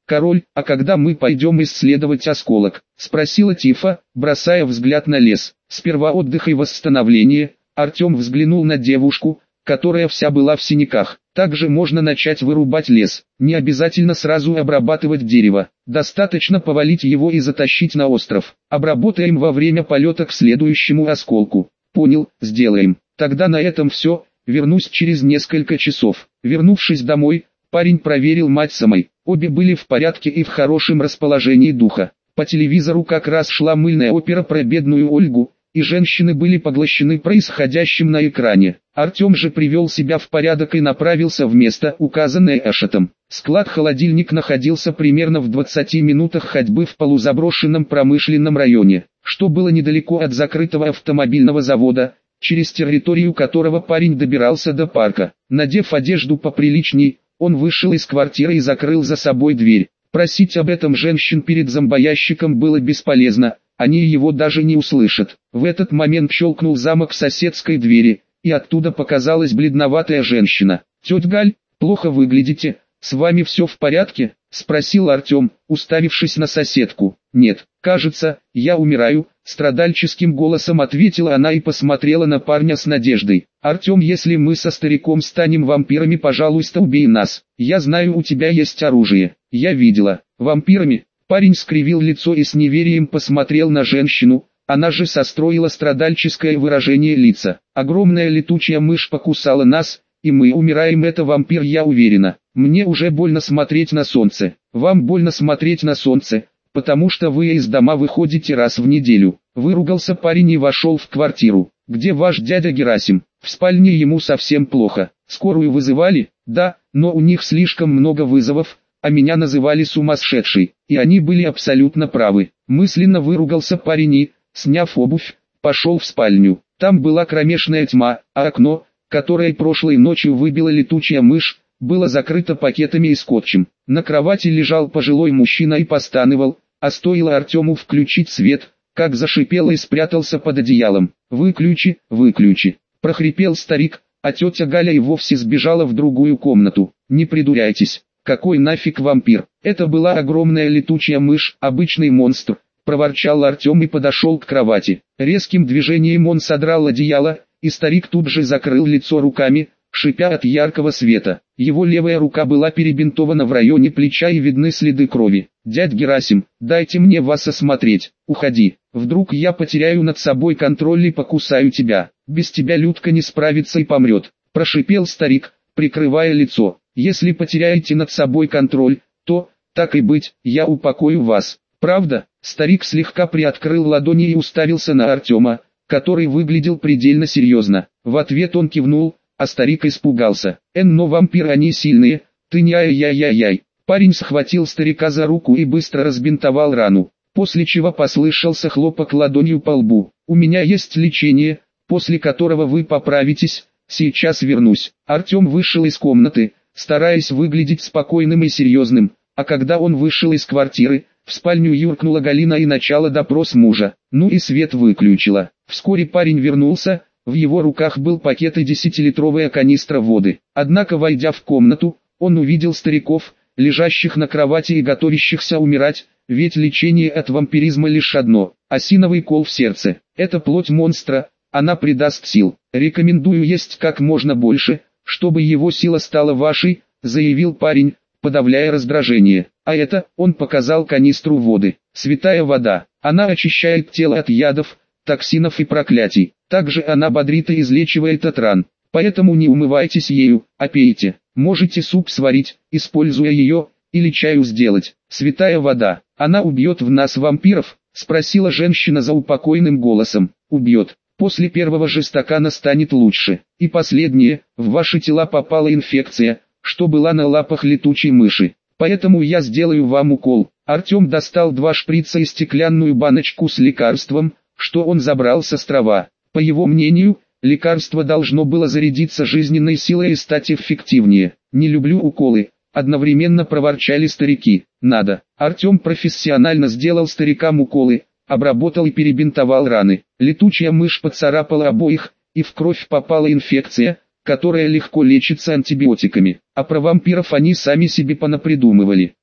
«Король, а когда мы пойдем исследовать осколок?» – спросила Тифа, бросая взгляд на лес. «Сперва отдых и восстановление». Артем взглянул на девушку, которая вся была в синяках. «Также можно начать вырубать лес. Не обязательно сразу обрабатывать дерево. Достаточно повалить его и затащить на остров. Обработаем во время полета к следующему осколку». «Понял, сделаем. Тогда на этом все. Вернусь через несколько часов». Вернувшись домой, парень проверил мать самой. Обе были в порядке и в хорошем расположении духа. По телевизору как раз шла мыльная опера про бедную Ольгу, и женщины были поглощены происходящим на экране. Артем же привел себя в порядок и направился в место, указанное Эшетом. Склад-холодильник находился примерно в 20 минутах ходьбы в полузаброшенном промышленном районе, что было недалеко от закрытого автомобильного завода, через территорию которого парень добирался до парка. Надев одежду поприличней, он вышел из квартиры и закрыл за собой дверь. Просить об этом женщин перед зомбоящиком было бесполезно, они его даже не услышат. В этот момент щелкнул замок соседской двери, и оттуда показалась бледноватая женщина. «Тетя Галь, плохо выглядите, с вами все в порядке?» – спросил Артем, уставившись на соседку. «Нет, кажется, я умираю», – страдальческим голосом ответила она и посмотрела на парня с надеждой. «Артем, если мы со стариком станем вампирами, пожалуйста, убей нас. Я знаю, у тебя есть оружие. Я видела. Вампирами?» Парень скривил лицо и с неверием посмотрел на женщину. Она же состроила страдальческое выражение лица. «Огромная летучая мышь покусала нас, и мы умираем, это вампир, я уверена. Мне уже больно смотреть на солнце. Вам больно смотреть на солнце, потому что вы из дома выходите раз в неделю». Выругался парень и вошел в квартиру. «Где ваш дядя Герасим?» «В спальне, ему совсем плохо. Скорую вызывали?» «Да, но у них слишком много вызовов, а меня называли сумасшедшей, и они были абсолютно правы». Мысленно выругался парень и, сняв обувь, пошел в спальню. Там была кромешная тьма, а окно, которое прошлой ночью выбила летучая мышь, было закрыто пакетами и скотчем. На кровати лежал пожилой мужчина и постанывал, а стоило Артему включить свет, как зашипел и спрятался под одеялом. «Выключи, выключи!» – прохрипел старик, а тетя Галя и вовсе сбежала в другую комнату. «Не придуряйтесь, какой нафиг вампир? Это была огромная летучая мышь, обычный монстр», – проворчал Артем и подошел к кровати. Резким движением он содрал одеяло, и старик тут же закрыл лицо руками, шипя от яркого света. Его левая рука была перебинтована в районе плеча и видны следы крови. «Дядь Герасим, дайте мне вас осмотреть. Уходи. Вдруг я потеряю над собой контроль и покусаю тебя. Без тебя Людка не справится и помрет», – прошипел старик, прикрывая лицо. «Если потеряете над собой контроль, то, так и быть, я упокою вас. Правда?» Старик слегка приоткрыл ладони и уставился на Артема, который выглядел предельно серьезно. В ответ он кивнул, а старик испугался. «Но вампиры они сильные, ты не ай-яй-яй-яй». Парень схватил старика за руку и быстро разбинтовал рану, после чего послышался хлопок ладонью по лбу. «У меня есть лечение, после которого вы поправитесь, сейчас вернусь». Артем вышел из комнаты, стараясь выглядеть спокойным и серьезным, а когда он вышел из квартиры, в спальню юркнула Галина и начала допрос мужа. Ну и свет выключила. Вскоре парень вернулся, в его руках был пакет и 10-литровая канистра воды. Однако, войдя в комнату, он увидел стариков, лежащих на кровати и готовящихся умирать, ведь лечение от вампиризма лишь одно – осиновый кол в сердце. Это плоть монстра, она придаст сил. Рекомендую есть как можно больше, чтобы его сила стала вашей, заявил парень, подавляя раздражение. А это, он показал канистру воды, святая вода. Она очищает тело от ядов, токсинов и проклятий. Также она бодрит и излечивает от ран. Поэтому не умывайтесь ею, а пейте. Можете суп сварить, используя ее, или чаю сделать. Святая вода. Она убьет в нас вампиров? Спросила женщина заупокойным голосом. Убьет. После первого же стакана станет лучше. И последнее, в ваши тела попала инфекция, что была на лапах летучей мыши. Поэтому я сделаю вам укол. Артем достал 2 шприца и стеклянную баночку с лекарством, что он забрал с острова. По его мнению, лекарство должно было зарядиться жизненной силой и стать эффективнее. «Не люблю уколы», – одновременно проворчали старики. «Надо». Артем профессионально сделал старикам уколы, обработал и перебинтовал раны. Летучая мышь поцарапала обоих, и в кровь попала инфекция, которая легко лечится антибиотиками. А про вампиров они сами себе понапридумывали.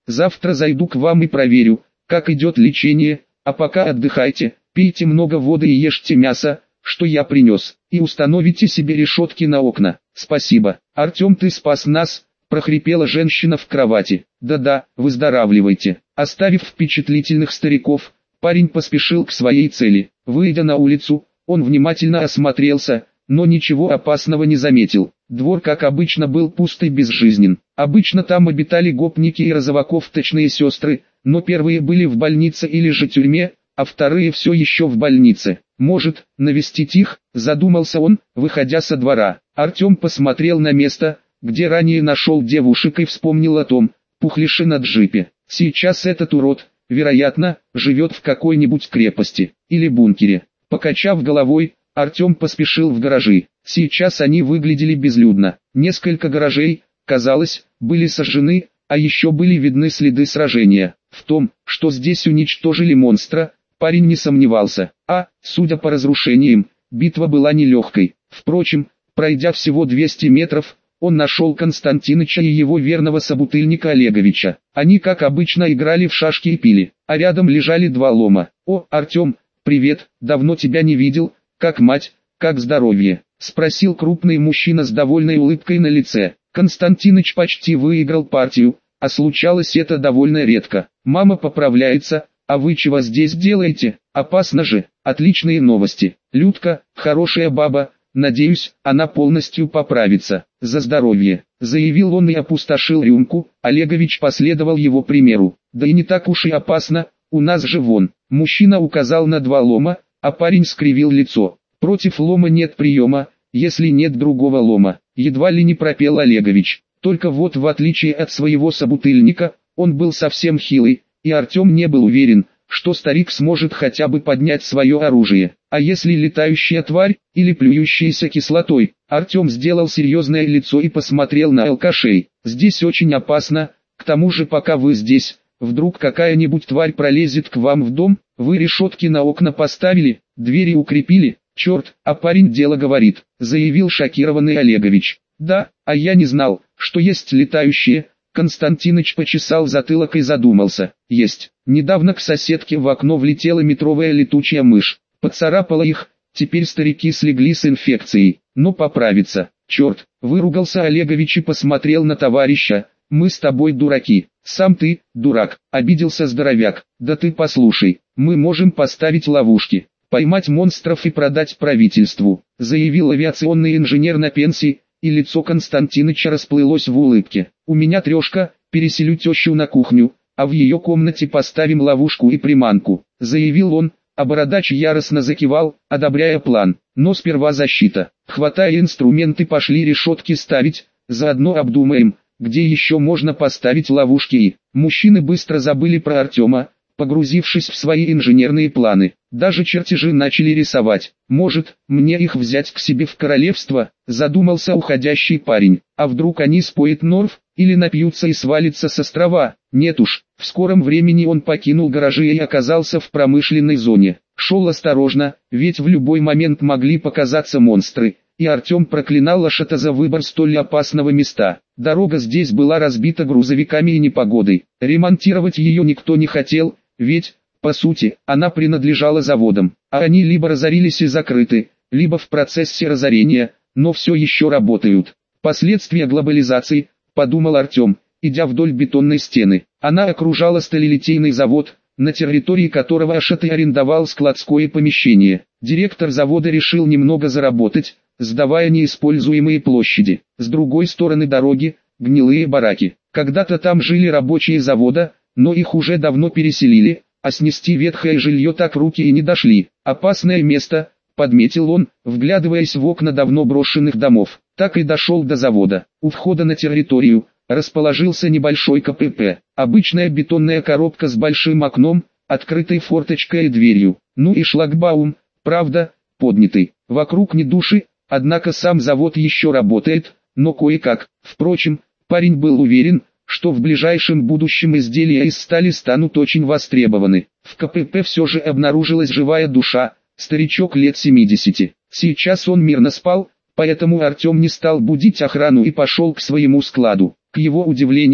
Завтра зайду к вам и проверю, как идет лечение, а пока отдыхайте, пейте много воды и ешьте мясо, что я принес, и установите себе решетки на окна. Спасибо. Артем, ты спас нас, прохрипела женщина в кровати. Да-да, выздоравливайте. Оставив впечатлительных стариков, парень поспешил к своей цели. Выйдя на улицу, он внимательно осмотрелся, но ничего опасного не заметил. Двор, как обычно, был пуст и безжизнен. Обычно там обитали гопники и розовокофточные сестры, но первые были в больнице или же тюрьме, а вторые все еще в больнице. Может, навестить их, задумался он, выходя со двора. Артем посмотрел на место, где ранее нашел девушек, и вспомнил о том пухлише на джипе. Сейчас этот урод, вероятно, живет в какой-нибудь крепости или бункере. Покачав головой, Артем поспешил в гаражи. Сейчас они выглядели безлюдно. Несколько гаражей, казалось, были сожжены, а еще были видны следы сражения. В том, что здесь уничтожили монстра, парень не сомневался. Судя по разрушениям, битва была нелегкой. Впрочем, пройдя всего 200 метров, он нашел Константиныча и его верного собутыльника Олеговича. Они, как обычно, играли в шашки и пили, а рядом лежали два лома. «О, Артем, привет, давно тебя не видел, как мать, как здоровье?» — спросил крупный мужчина с довольной улыбкой на лице. Константиныч почти выиграл партию, а случалось это довольно редко. «Мама поправляется, а вы чего здесь делаете? Опасно же». «Отличные новости. Людка, хорошая баба, надеюсь, она полностью поправится. За здоровье», — заявил он и опустошил рюмку. Олегович последовал его примеру. «Да и не так уж и опасно, у нас же вон». Мужчина указал на два лома, а парень скривил лицо. «Против лома нет приема, если нет другого лома», — едва ли не пропел Олегович. Только вот в отличие от своего собутыльника, он был совсем хилый, и Артем не был уверен, что старик сможет хотя бы поднять свое оружие. А если летающая тварь, или плюющаяся кислотой? Артем сделал серьезное лицо и посмотрел на алкашей. «Здесь очень опасно, к тому же пока вы здесь, вдруг какая-нибудь тварь пролезет к вам в дом, вы решетки на окна поставили, двери укрепили, черт, а парень дело говорит», — заявил шокированный Олегович. «Да, а я не знал, что есть летающие». Константиныч почесал затылок и задумался. «Есть. Недавно к соседке в окно влетела метровая летучая мышь. Поцарапала их, теперь старики слегли с инфекцией, но поправится». «Черт!» — выругался Олегович и посмотрел на товарища. «Мы с тобой дураки». «Сам ты, дурак», — обиделся здоровяк. «Да ты послушай, мы можем поставить ловушки, поймать монстров и продать правительству», — заявил авиационный инженер на пенсии, и лицо Константиныча расплылось в улыбке. «У меня трешка, переселю тещу на кухню, а в ее комнате поставим ловушку и приманку», — заявил он, а бородач яростно закивал, одобряя план. «Но сперва защита. Хватая инструменты, пошли решетки ставить, заодно обдумаем, где еще можно поставить ловушки». И мужчины быстро забыли про Артема, погрузившись в свои инженерные планы. Даже чертежи начали рисовать. «Может, мне их взять к себе в королевство?» — задумался уходящий парень. «А вдруг они споют норф, или напьются и свалятся с острова?» Нет уж, в скором времени он покинул гаражи и оказался в промышленной зоне. Шел осторожно, ведь в любой момент могли показаться монстры, и Артем проклинал Ашата за выбор столь опасного места. Дорога здесь была разбита грузовиками и непогодой. Ремонтировать ее никто не хотел, ведь, по сути, она принадлежала заводам, а они либо разорились и закрыты, либо в процессе разорения, но все еще работают. Последствия глобализации, подумал Артем, идя вдоль бетонной стены. Она окружала сталелитейный завод, на территории которого Ашат и арендовал складское помещение. Директор завода решил немного заработать, сдавая неиспользуемые площади. С другой стороны дороги, гнилые бараки. Когда-то там жили рабочие завода, но их уже давно переселили, а снести ветхое жилье так руки и не дошли. «Опасное место», — подметил он, вглядываясь в окна давно брошенных домов. Так и дошел до завода. У входа на территорию расположился небольшой КПП. Обычная бетонная коробка с большим окном, открытой форточкой и дверью. Ну и шлагбаум, правда, поднятый. Вокруг ни души, однако сам завод еще работает, но кое-как. Впрочем, парень был уверен, что в ближайшем будущем изделия из стали станут очень востребованы. В КПП все же обнаружилась живая душа, старичок лет 70. Сейчас он мирно спал, поэтому Артем не стал будить охрану и пошел к своему складу. К его удивлению,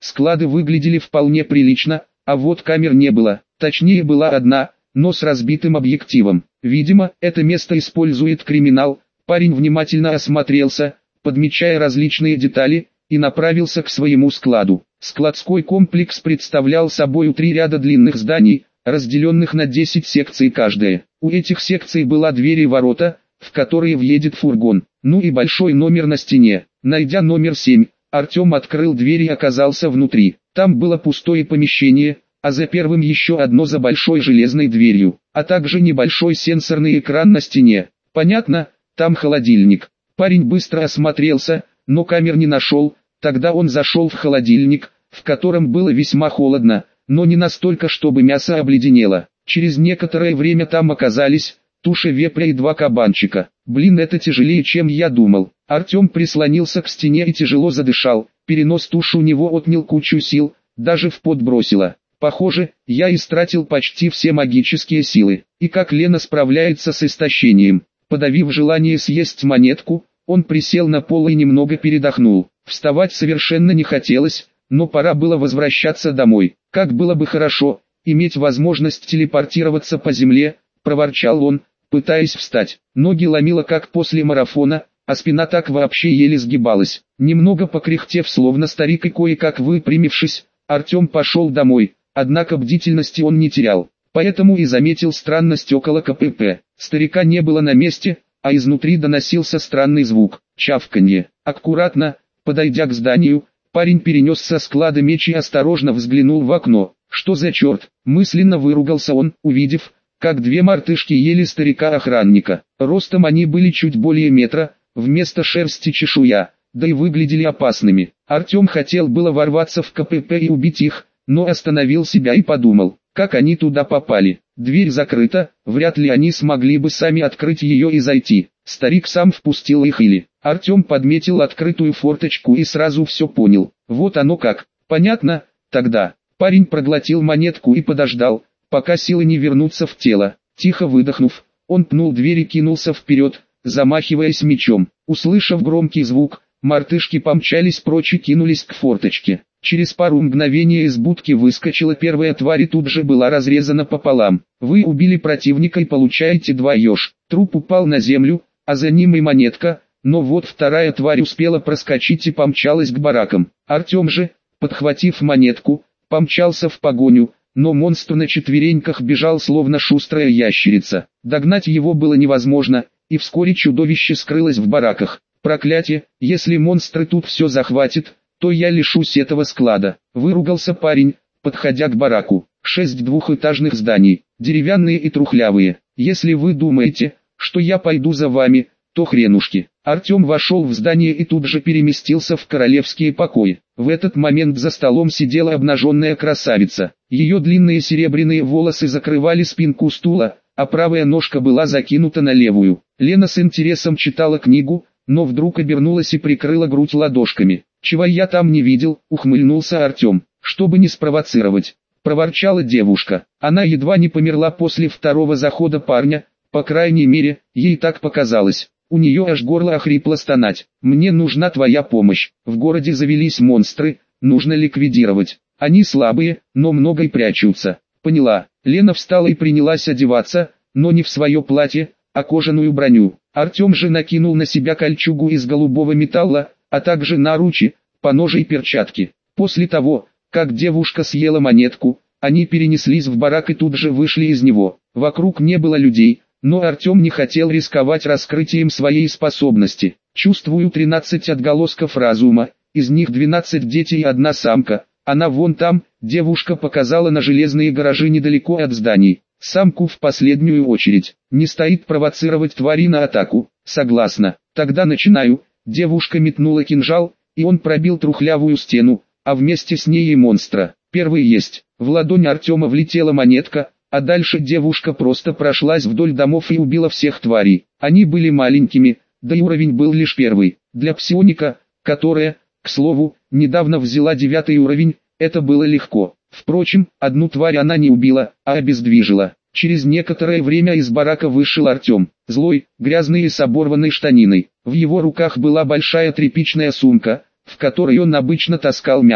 Склады выглядели вполне прилично, а вот камер не было, точнее была одна, но с разбитым объективом. Видимо, это место использует криминал. Парень внимательно осмотрелся, подмечая различные детали, и направился к своему складу. Складской комплекс представлял собой 3 ряда длинных зданий, разделенных на 10 секций каждая. У этих секций была дверь и ворота, в которые въедет фургон, ну и большой номер на стене. Найдя номер 7, Артем открыл дверь и оказался внутри. Там было пустое помещение, а за первым еще одно за большой железной дверью, а также небольшой сенсорный экран на стене. Понятно, там холодильник. Парень быстро осмотрелся, но камер не нашел. Тогда он зашел в холодильник, в котором было весьма холодно, но не настолько, чтобы мясо обледенело. Через некоторое время там оказались туша вепря и 2 кабанчика. Блин, это тяжелее, чем я думал. Артем прислонился к стене и тяжело задышал. Перенос туши у него отнял кучу сил, даже в пот бросило. Похоже, я истратил почти все магические силы. И как Лена справляется с истощением? Подавив желание съесть монетку, он присел на пол и немного передохнул. Вставать совершенно не хотелось, но пора было возвращаться домой. Как было бы хорошо иметь возможность телепортироваться по земле, проворчал он, пытаясь встать. Ноги ломило как после марафона, а спина так вообще еле сгибалась. Немного покряхтев, словно старик, и кое-как выпрямившись, Артем пошел домой, однако бдительности он не терял. Поэтому и заметил странность около КПП. Старика не было на месте, а изнутри доносился странный звук – чавканье. Аккуратно, подойдя к зданию, парень перенес со склада меч и осторожно взглянул в окно. Что за черт? Мысленно выругался он, увидев, как 2 мартышки ели старика-охранника. Ростом они были чуть более метра, вместо шерсти чешуя, да и выглядели опасными. Артем хотел было ворваться в КПП и убить их, но остановил себя и подумал, как они туда попали. Дверь закрыта, вряд ли они смогли бы сами открыть ее и зайти. Старик сам впустил их или... Артем подметил открытую форточку и сразу все понял. Вот оно как. Понятно, тогда. Парень проглотил монетку и подождал, пока силы не вернутся в тело. Тихо выдохнув, он пнул дверь и кинулся вперед, замахиваясь мечом. Услышав громкий звук, мартышки помчались прочь и кинулись к форточке. Через пару мгновений из будки выскочила первая тварь и тут же была разрезана пополам. Вы убили противника и получаете 2 еж. Труп упал на землю, а за ним и монетка, но вот вторая тварь успела проскочить и помчалась к баракам. Артем же, подхватив монетку, помчался в погоню, но монстр на четвереньках бежал словно шустрая ящерица. Догнать его было невозможно, и вскоре чудовище скрылось в бараках. Проклятие, если монстры тут все захватят, то я лишусь этого склада. Выругался парень, подходя к бараку. 6 двухэтажных зданий, деревянные и трухлявые. Если вы думаете, что я пойду за вами, то хренушки. Артем вошел в здание и тут же переместился в королевские покои. В этот момент за столом сидела обнаженная красавица. Ее длинные серебряные волосы закрывали спинку стула, а правая ножка была закинута на левую. Лена с интересом читала книгу, но вдруг обернулась и прикрыла грудь ладошками. «Чего я там не видел?» — ухмыльнулся Артем. «Чтобы не спровоцировать», — проворчала девушка. Она едва не померла после второго захода парня, по крайней мере, ей так показалось. У нее аж горло охрипло стонать. «Мне нужна твоя помощь. В городе завелись монстры, нужно ликвидировать. Они слабые, но много и прячутся». «Поняла». Лена встала и принялась одеваться, но не в свое платье, а кожаную броню. Артем же накинул на себя кольчугу из голубого металла, а также наручи, поножи и перчатки. После того, как девушка съела монетку, они перенеслись в барак и тут же вышли из него. Вокруг не было людей, но Артем не хотел рисковать раскрытием своей способности. «Чувствую 13 отголосков разума, из них 12 дети и 1 самка. Она вон там», — девушка показала на железные гаражи недалеко от зданий. «Самку в последнюю очередь. Не стоит провоцировать твари на атаку». «Согласна. Тогда начинаю». Девушка метнула кинжал, и он пробил трухлявую стену, а вместе с ней и монстра. Первый есть. В ладонь Артема влетела монетка, а дальше девушка просто прошлась вдоль домов и убила всех тварей. Они были маленькими, да и уровень был лишь первый. Для псионика, которая, к слову, недавно взяла 9 уровень, это было легко. Впрочем, одну тварь она не убила, а обездвижила. Через некоторое время из барака вышел Артем, злой, грязный и с оборванной штаниной. В его руках была большая тряпичная сумка, в которой он обычно таскал мясо.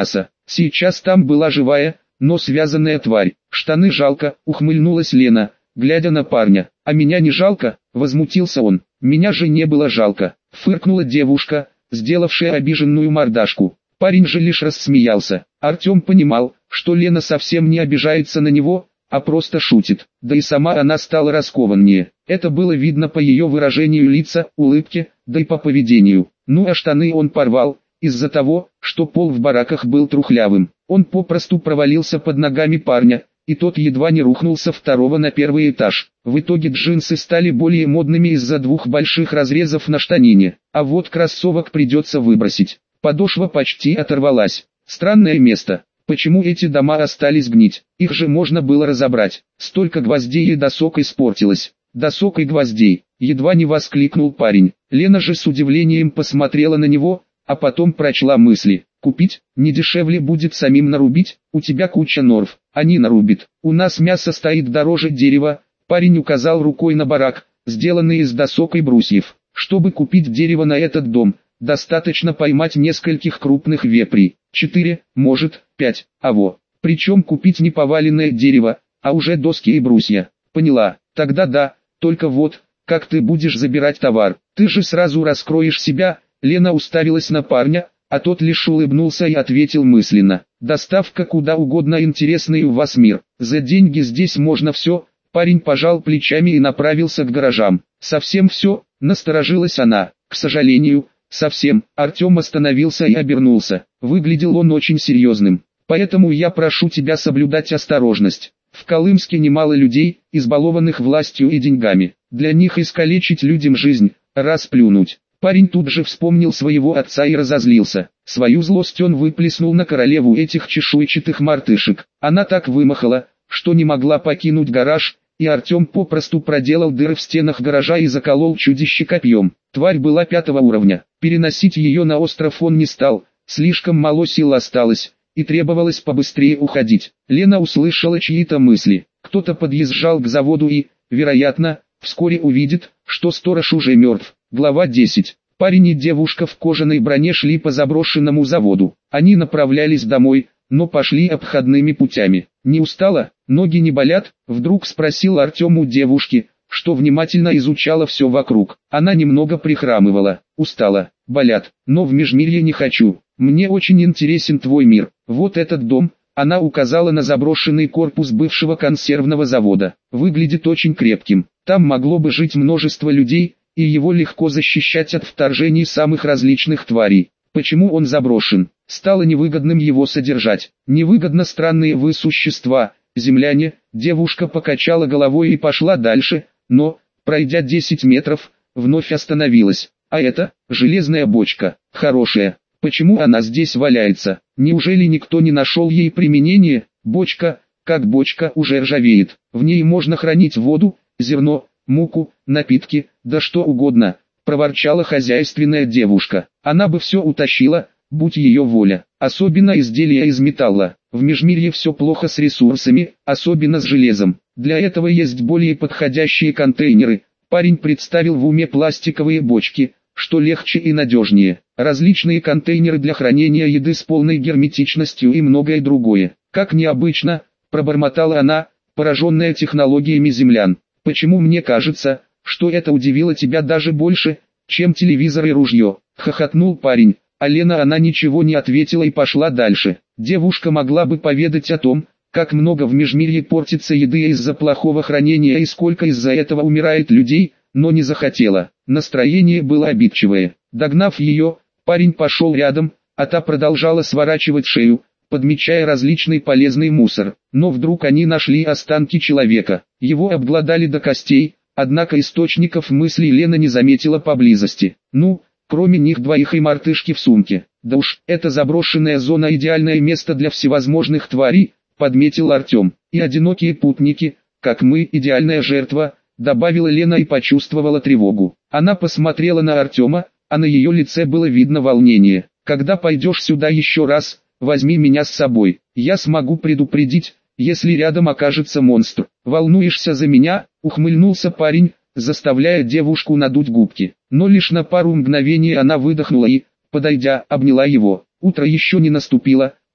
Сейчас там была живая, но связанная тварь. Штаны жалко, ухмыльнулась Лена, глядя на парня. А меня не жалко, возмутился он. Меня же не было жалко, фыркнула девушка, сделавшая обиженную мордашку. Парень же лишь рассмеялся. Артем понимал, что Лена совсем не обижается на него, а просто шутит. Да и сама она стала раскованнее. Это было видно по ее выражению лица, улыбке, да и по поведению. Ну а штаны он порвал, из-за того, что пол в бараках был трухлявым. Он попросту провалился под ногами парня, и тот едва не рухнул со второго на первый этаж. В итоге джинсы стали более модными из-за двух больших разрезов на штанине, а вот кроссовок придется выбросить. Подошва почти оторвалась. Странное место. Почему эти дома остались гнить? Их же можно было разобрать. Столько гвоздей и досок испортилось. Досок и гвоздей. Едва не воскликнул парень. Лена же с удивлением посмотрела на него, а потом прочла мысли. Купить? Не дешевле будет самим нарубить? У тебя куча норв. Они нарубит. У нас мясо стоит дороже дерева. Парень указал рукой на барак, сделанный из досок и брусьев. Чтобы купить дерево на этот дом, достаточно поймать нескольких крупных вепрей. 4, может, 5, аво. Причем купить не поваленное дерево, а уже доски и брусья. Поняла, тогда да, только вот, как ты будешь забирать товар? Ты же сразу раскроешь себя. Лена уставилась на парня, а тот лишь улыбнулся и ответил мысленно. Доставка куда угодно, интересный у вас мир. За деньги здесь можно все. Парень пожал плечами и направился к гаражам. Совсем все, насторожилась она. К сожалению, совсем. Артем остановился и обернулся. Выглядел он очень серьезным. Поэтому я прошу тебя соблюдать осторожность. В Колымске немало людей, избалованных властью и деньгами. Для них искалечить людям жизнь, расплюнуть. Парень тут же вспомнил своего отца и разозлился. Свою злость он выплеснул на королеву этих чешуйчатых мартышек. Она так вымахала, что не могла покинуть гараж, и Артем попросту проделал дыры в стенах гаража и заколол чудище копьем. Тварь была 5-го уровня. Переносить ее на остров он не стал, слишком мало сил осталось, и требовалось побыстрее уходить. Лена услышала чьи-то мысли. Кто-то подъезжал к заводу и, вероятно, вскоре увидит, что сторож уже мертв. Глава 10. Парень и девушка в кожаной броне шли по заброшенному заводу. Они направлялись домой, но пошли обходными путями. «Не устала? Ноги не болят?» — вдруг спросил Артем у девушки, что внимательно изучала все вокруг. Она немного прихрамывала. «Устала, болят, но в Межмирье не хочу. Мне очень интересен твой мир. Вот этот дом». Она указала на заброшенный корпус бывшего консервного завода. «Выглядит очень крепким. Там могло бы жить множество людей, и его легко защищать от вторжений самых различных тварей. Почему он заброшен? Стало невыгодным его содержать. Невыгодно, странные вы существа, земляне». Девушка покачала головой и пошла дальше, но, пройдя 10 метров, вновь остановилась. «А это, железная бочка, хорошая. Почему она здесь валяется? Неужели никто не нашел ей применение? Бочка, как бочка, уже ржавеет. В ней можно хранить воду, зерно, муку, напитки, да что угодно», — проворчала хозяйственная девушка. «Она бы все утащила, будь ее воля. Особенно изделия из металла. В Межмирье все плохо с ресурсами, особенно с железом. Для этого есть более подходящие контейнеры». Парень представил в уме пластиковые бочки, что легче и надежнее. Различные контейнеры для хранения еды с полной герметичностью и многое другое. «Как необычно», — пробормотала она, пораженная технологиями землян. «Почему мне кажется, что это удивило тебя даже больше, чем телевизор и ружье?» — хохотнул парень. А Лена она ничего не ответила и пошла дальше. Девушка могла бы поведать о том, как много в Межмирье портится еды из-за плохого хранения и сколько из-за этого умирает людей, но не захотела. Настроение было обидчивое. Догнав ее, парень пошел рядом, а та продолжала сворачивать шею, подмечая различный полезный мусор. Но вдруг они нашли останки человека. Его обглодали до костей, однако источников мыслей Лена не заметила поблизости. Ну, кроме них двоих и мартышки в сумке. «Да уж, эта заброшенная зона идеальное место для всевозможных тварей», — подметил Артем. «И одинокие путники, как мы, идеальная жертва», — добавила Лена и почувствовала тревогу. Она посмотрела на Артема, а на ее лице было видно волнение. «Когда пойдешь сюда еще раз, возьми меня с собой. Я смогу предупредить, если рядом окажется монстр». «Волнуешься за меня?» — ухмыльнулся парень, заставляя девушку надуть губки. Но лишь на пару мгновений она выдохнула и, подойдя, обняла его. «Утро еще не наступило», —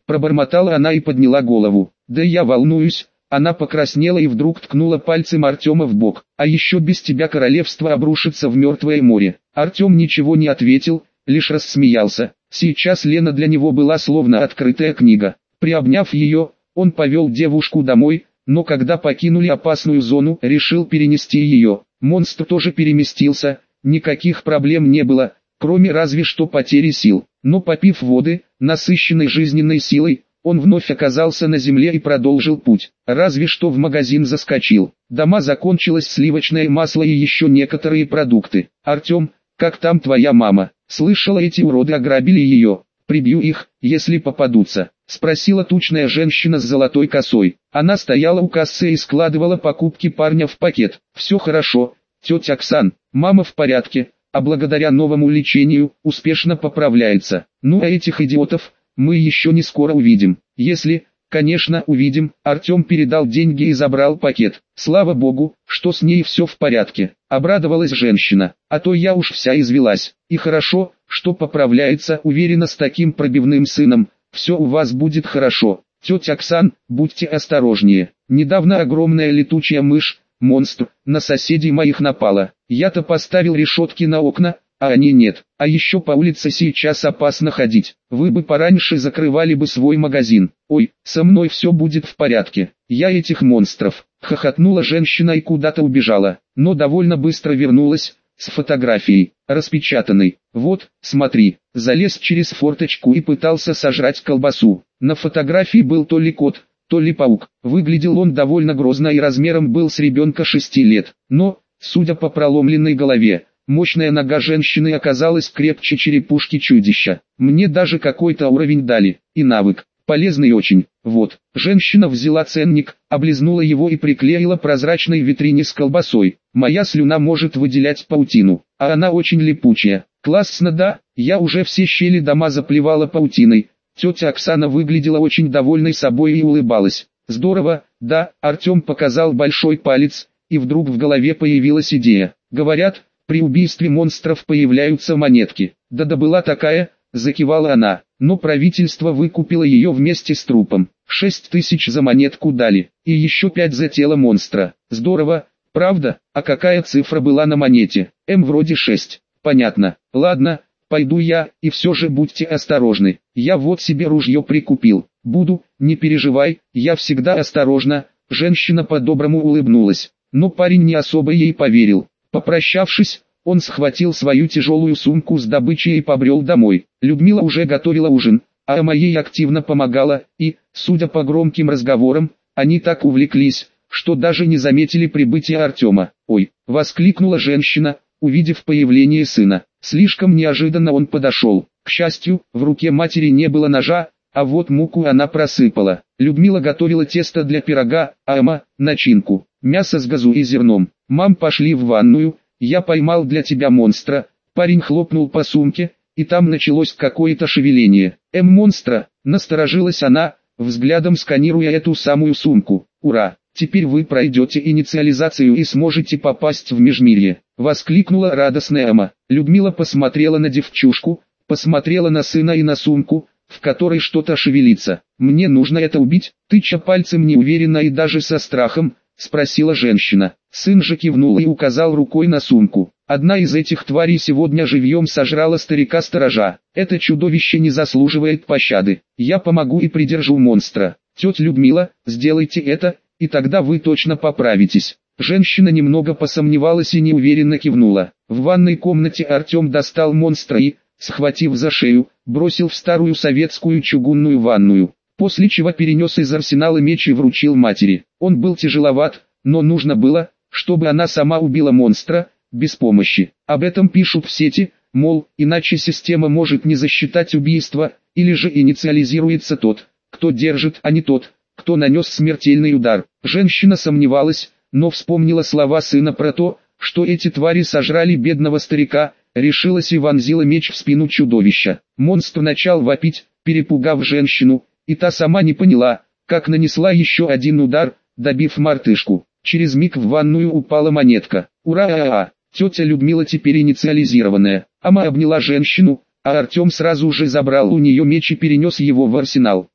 Пробормотала она и подняла голову. Да я волнуюсь. Она покраснела и вдруг ткнула пальцем Артема в бок. А еще без тебя королевство обрушится в мертвое море. Артем ничего не ответил, лишь рассмеялся. Сейчас Лена для него была словно открытая книга. Приобняв ее, он повел девушку домой, но когда покинули опасную зону, решил перенести ее. Монстр тоже переместился, никаких проблем не было, кроме разве что потери сил. Но попив воды, насыщенной жизненной силой, он вновь оказался на земле и продолжил путь. Разве что в магазин заскочил. Дома закончилось сливочное масло и еще некоторые продукты. «Артем, как там твоя мама? Слышала, эти уроды ограбили ее. Прибью их, если попадутся», — спросила тучная женщина с золотой косой. Она стояла у кассы и складывала покупки парня в пакет. «Все хорошо, тетя Оксан, мама в порядке, а благодаря новому лечению успешно поправляется. Ну а этих идиотов мы еще не скоро увидим. Если, конечно, увидим». Артем передал деньги и забрал пакет. «Слава богу, что с ней все в порядке», — обрадовалась женщина. «А то я уж вся извелась. И хорошо, что поправляется, уверена, с таким пробивным сыном. Все у вас будет хорошо. Тетя Оксан, будьте осторожнее. Недавно огромная летучая мышь, монстр, на соседей моих напала. Я-то поставил решетки на окна, а они нет. А еще по улице сейчас опасно ходить. Вы бы пораньше закрывали бы свой магазин». «Ой, со мной все будет в порядке. Я этих монстров», — хохотнула женщина и куда-то убежала, но довольно быстро вернулась, с фотографией, распечатанной. «Вот, смотри», залез через форточку и пытался сожрать колбасу. На фотографии был то ли кот, то ли паук. Выглядел он довольно грозно и размером был с ребенка 6 лет. Но, судя по проломленной голове, мощная нога женщины оказалась крепче черепушки чудища. Мне даже какой-то уровень дали, и навык. Полезный очень. Вот, женщина взяла ценник, облизнула его и приклеила прозрачной витрине с колбасой. «Моя слюна может выделять паутину, а она очень липучая. Классно, да? Я уже все щели дома заплевала паутиной». Тетя Оксана выглядела очень довольной собой и улыбалась. «Здорово, да?» Артем показал большой палец, и вдруг в голове появилась идея. «Говорят, при убийстве монстров появляются монетки». «Да-да, была такая», закивала она, но правительство выкупило ее вместе с трупом. 6000 за монетку дали, и еще 5 за тело монстра. Здорово, правда? А какая цифра была на монете? Вроде 6. Понятно. Ладно, пойду я, и все же будьте осторожны. Я вот себе ружье прикупил. Буду, не переживай, я всегда осторожна. Женщина по-доброму улыбнулась, но парень не особо ей поверил. Попрощавшись, он схватил свою тяжелую сумку с добычей и побрел домой. Людмила уже готовила ужин, а моей активно помогала, и, судя по громким разговорам, они так увлеклись, что даже не заметили прибытия Артема. «Ой!» — воскликнула женщина, увидев появление сына. Слишком неожиданно он подошел. К счастью, в руке матери не было ножа, а вот муку она просыпала. Людмила готовила тесто для пирога, а Ама — начинку, мясо с газу и зерном. «Мам, пошли в ванную, я поймал для тебя монстра». Парень хлопнул по сумке, и там началось какое-то шевеление. Монстра, насторожилась она, взглядом сканируя эту самую сумку. «Ура! Теперь вы пройдете инициализацию и сможете попасть в Межмирье», — воскликнула радостная Ама. Людмила посмотрела на девчушку, посмотрела на сына и на сумку, в которой что-то шевелится. «Мне нужно это убить?» — тыча пальцем неуверенно и даже со страхом, спросила женщина. Сын же кивнул и указал рукой на сумку. «Одна из этих тварей сегодня живьем сожрала старика-сторожа. Это чудовище не заслуживает пощады. Я помогу и придержу монстра. Тетя Людмила, сделайте это, и тогда вы точно поправитесь». Женщина немного посомневалась и неуверенно кивнула. В ванной комнате Артем достал монстра и, схватив за шею, бросил в старую советскую чугунную ванную, после чего перенес из арсенала меч и вручил матери. Он был тяжеловат, но нужно было, чтобы она сама убила монстра, без помощи. Об этом пишут в сети, мол, иначе система может не засчитать убийство, или же инициализируется тот, кто держит, а не тот, кто нанес смертельный удар. Женщина сомневалась, но вспомнила слова сына про то, что эти твари сожрали бедного старика, решилась и вонзила меч в спину чудовища. Монстр начал вопить, перепугав женщину, и та сама не поняла, как нанесла еще один удар, добив мартышку. Через миг в ванную упала монетка. «Ура! Тетя Людмила теперь инициализированная». Ама обняла женщину, а Артем сразу же забрал у нее меч и перенес его в арсенал.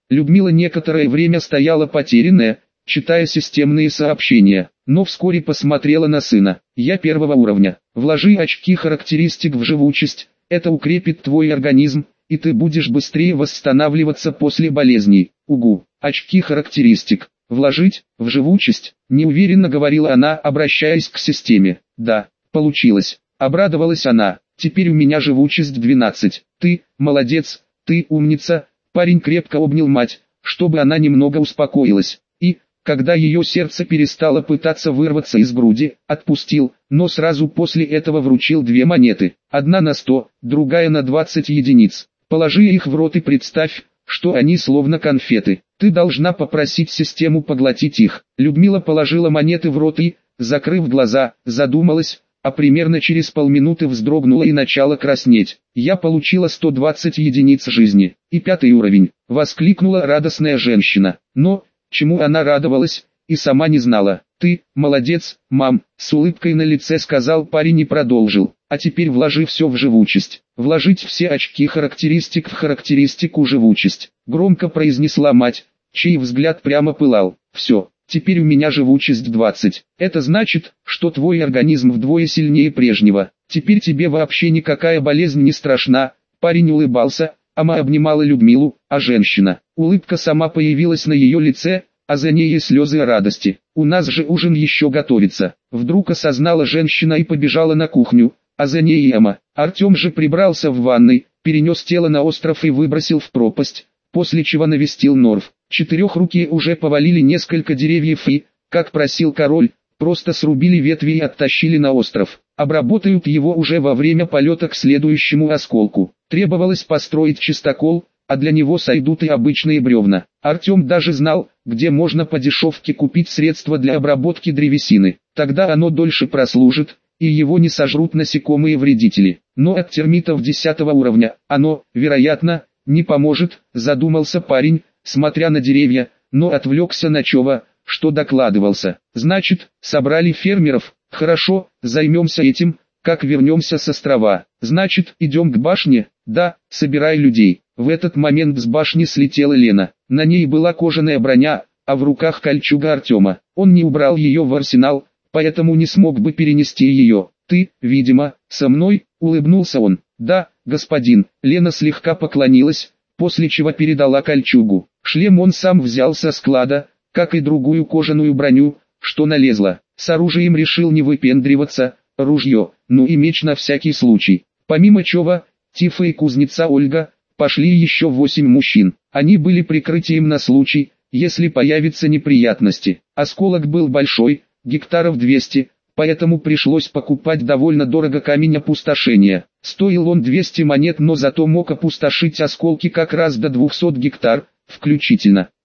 Людмила некоторое время стояла потерянная, читая системные сообщения, но вскоре посмотрела на сына. «Я первого уровня. Вложи очки характеристик в живучесть, это укрепит твой организм, и ты будешь быстрее восстанавливаться после болезней. Угу. Очки характеристик. Вложить в живучесть?» Неуверенно говорила она, обращаясь к системе. «Да, получилось». Обрадовалась она. «Теперь у меня живучесть 12. Ты, молодец, ты умница». Парень крепко обнял мать, чтобы она немного успокоилась. И, когда ее сердце перестало пытаться вырваться из груди, отпустил, но сразу после этого вручил 2 монеты. Одна на 100, другая на 20 единиц. Положи их в рот и представь, что они словно конфеты. Ты должна попросить систему поглотить их. Людмила положила монеты в рот и, закрыв глаза, задумалась, а примерно через полминуты вздрогнула и начала краснеть. «Я получила 120 единиц жизни, и 5-й уровень», — воскликнула радостная женщина. Но, чему она радовалась, и сама не знала. «Ты, молодец, мам», — с улыбкой на лице сказал парень и продолжил. «А теперь вложи все в живучесть. Вложить все очки характеристик в характеристику живучесть», — громко произнесла мать, чей взгляд прямо пылал. «Все. Теперь у меня живучесть 20. Это значит, что твой организм вдвое сильнее прежнего. Теперь тебе вообще никакая болезнь не страшна». Парень улыбался, Ама обнимала Людмилу, а женщина. Улыбка сама появилась на ее лице, а за ней и слезы радости. «У нас же ужин еще готовится». Вдруг осознала женщина и побежала на кухню, а за ней и Ама. Артем же прибрался в ванной, перенес тело на остров и выбросил в пропасть, после чего навестил Норф. Четырехрукие уже повалили несколько деревьев и, как просил король, просто срубили ветви и оттащили на остров. Обработают его уже во время полета к следующему осколку. Требовалось построить чистокол, а для него сойдут и обычные бревна. Артем даже знал, где можно по дешевке купить средства для обработки древесины. Тогда оно дольше прослужит, и его не сожрут насекомые-вредители. Но от термитов 10 уровня оно, вероятно, не поможет, задумался парень, смотря на деревья, но отвлекся на Чова, что докладывался. «Значит, собрали фермеров, хорошо, займемся этим, как вернемся с острова. Значит, идем к башне?» «Да, собирай людей». В этот момент с башни слетела Лена. На ней была кожаная броня, а в руках кольчуга Артема. Он не убрал ее в арсенал, поэтому не смог бы перенести ее. «Ты, видимо, со мной?» — улыбнулся он. «Да, господин». Лена слегка поклонилась, после чего передала кольчугу. Шлем он сам взял со склада, как и другую кожаную броню, что налезла. С оружием решил не выпендриваться, ружье, ну и меч на всякий случай. Помимо Чова, Тифа и кузнеца Ольга, пошли еще 8 мужчин. Они были прикрытием на случай, если появятся неприятности. Осколок был большой, гектаров 200, поэтому пришлось покупать довольно дорого камень опустошения. Стоил он 200 монет, но зато мог опустошить осколки как раз до 200 гектар, включительно.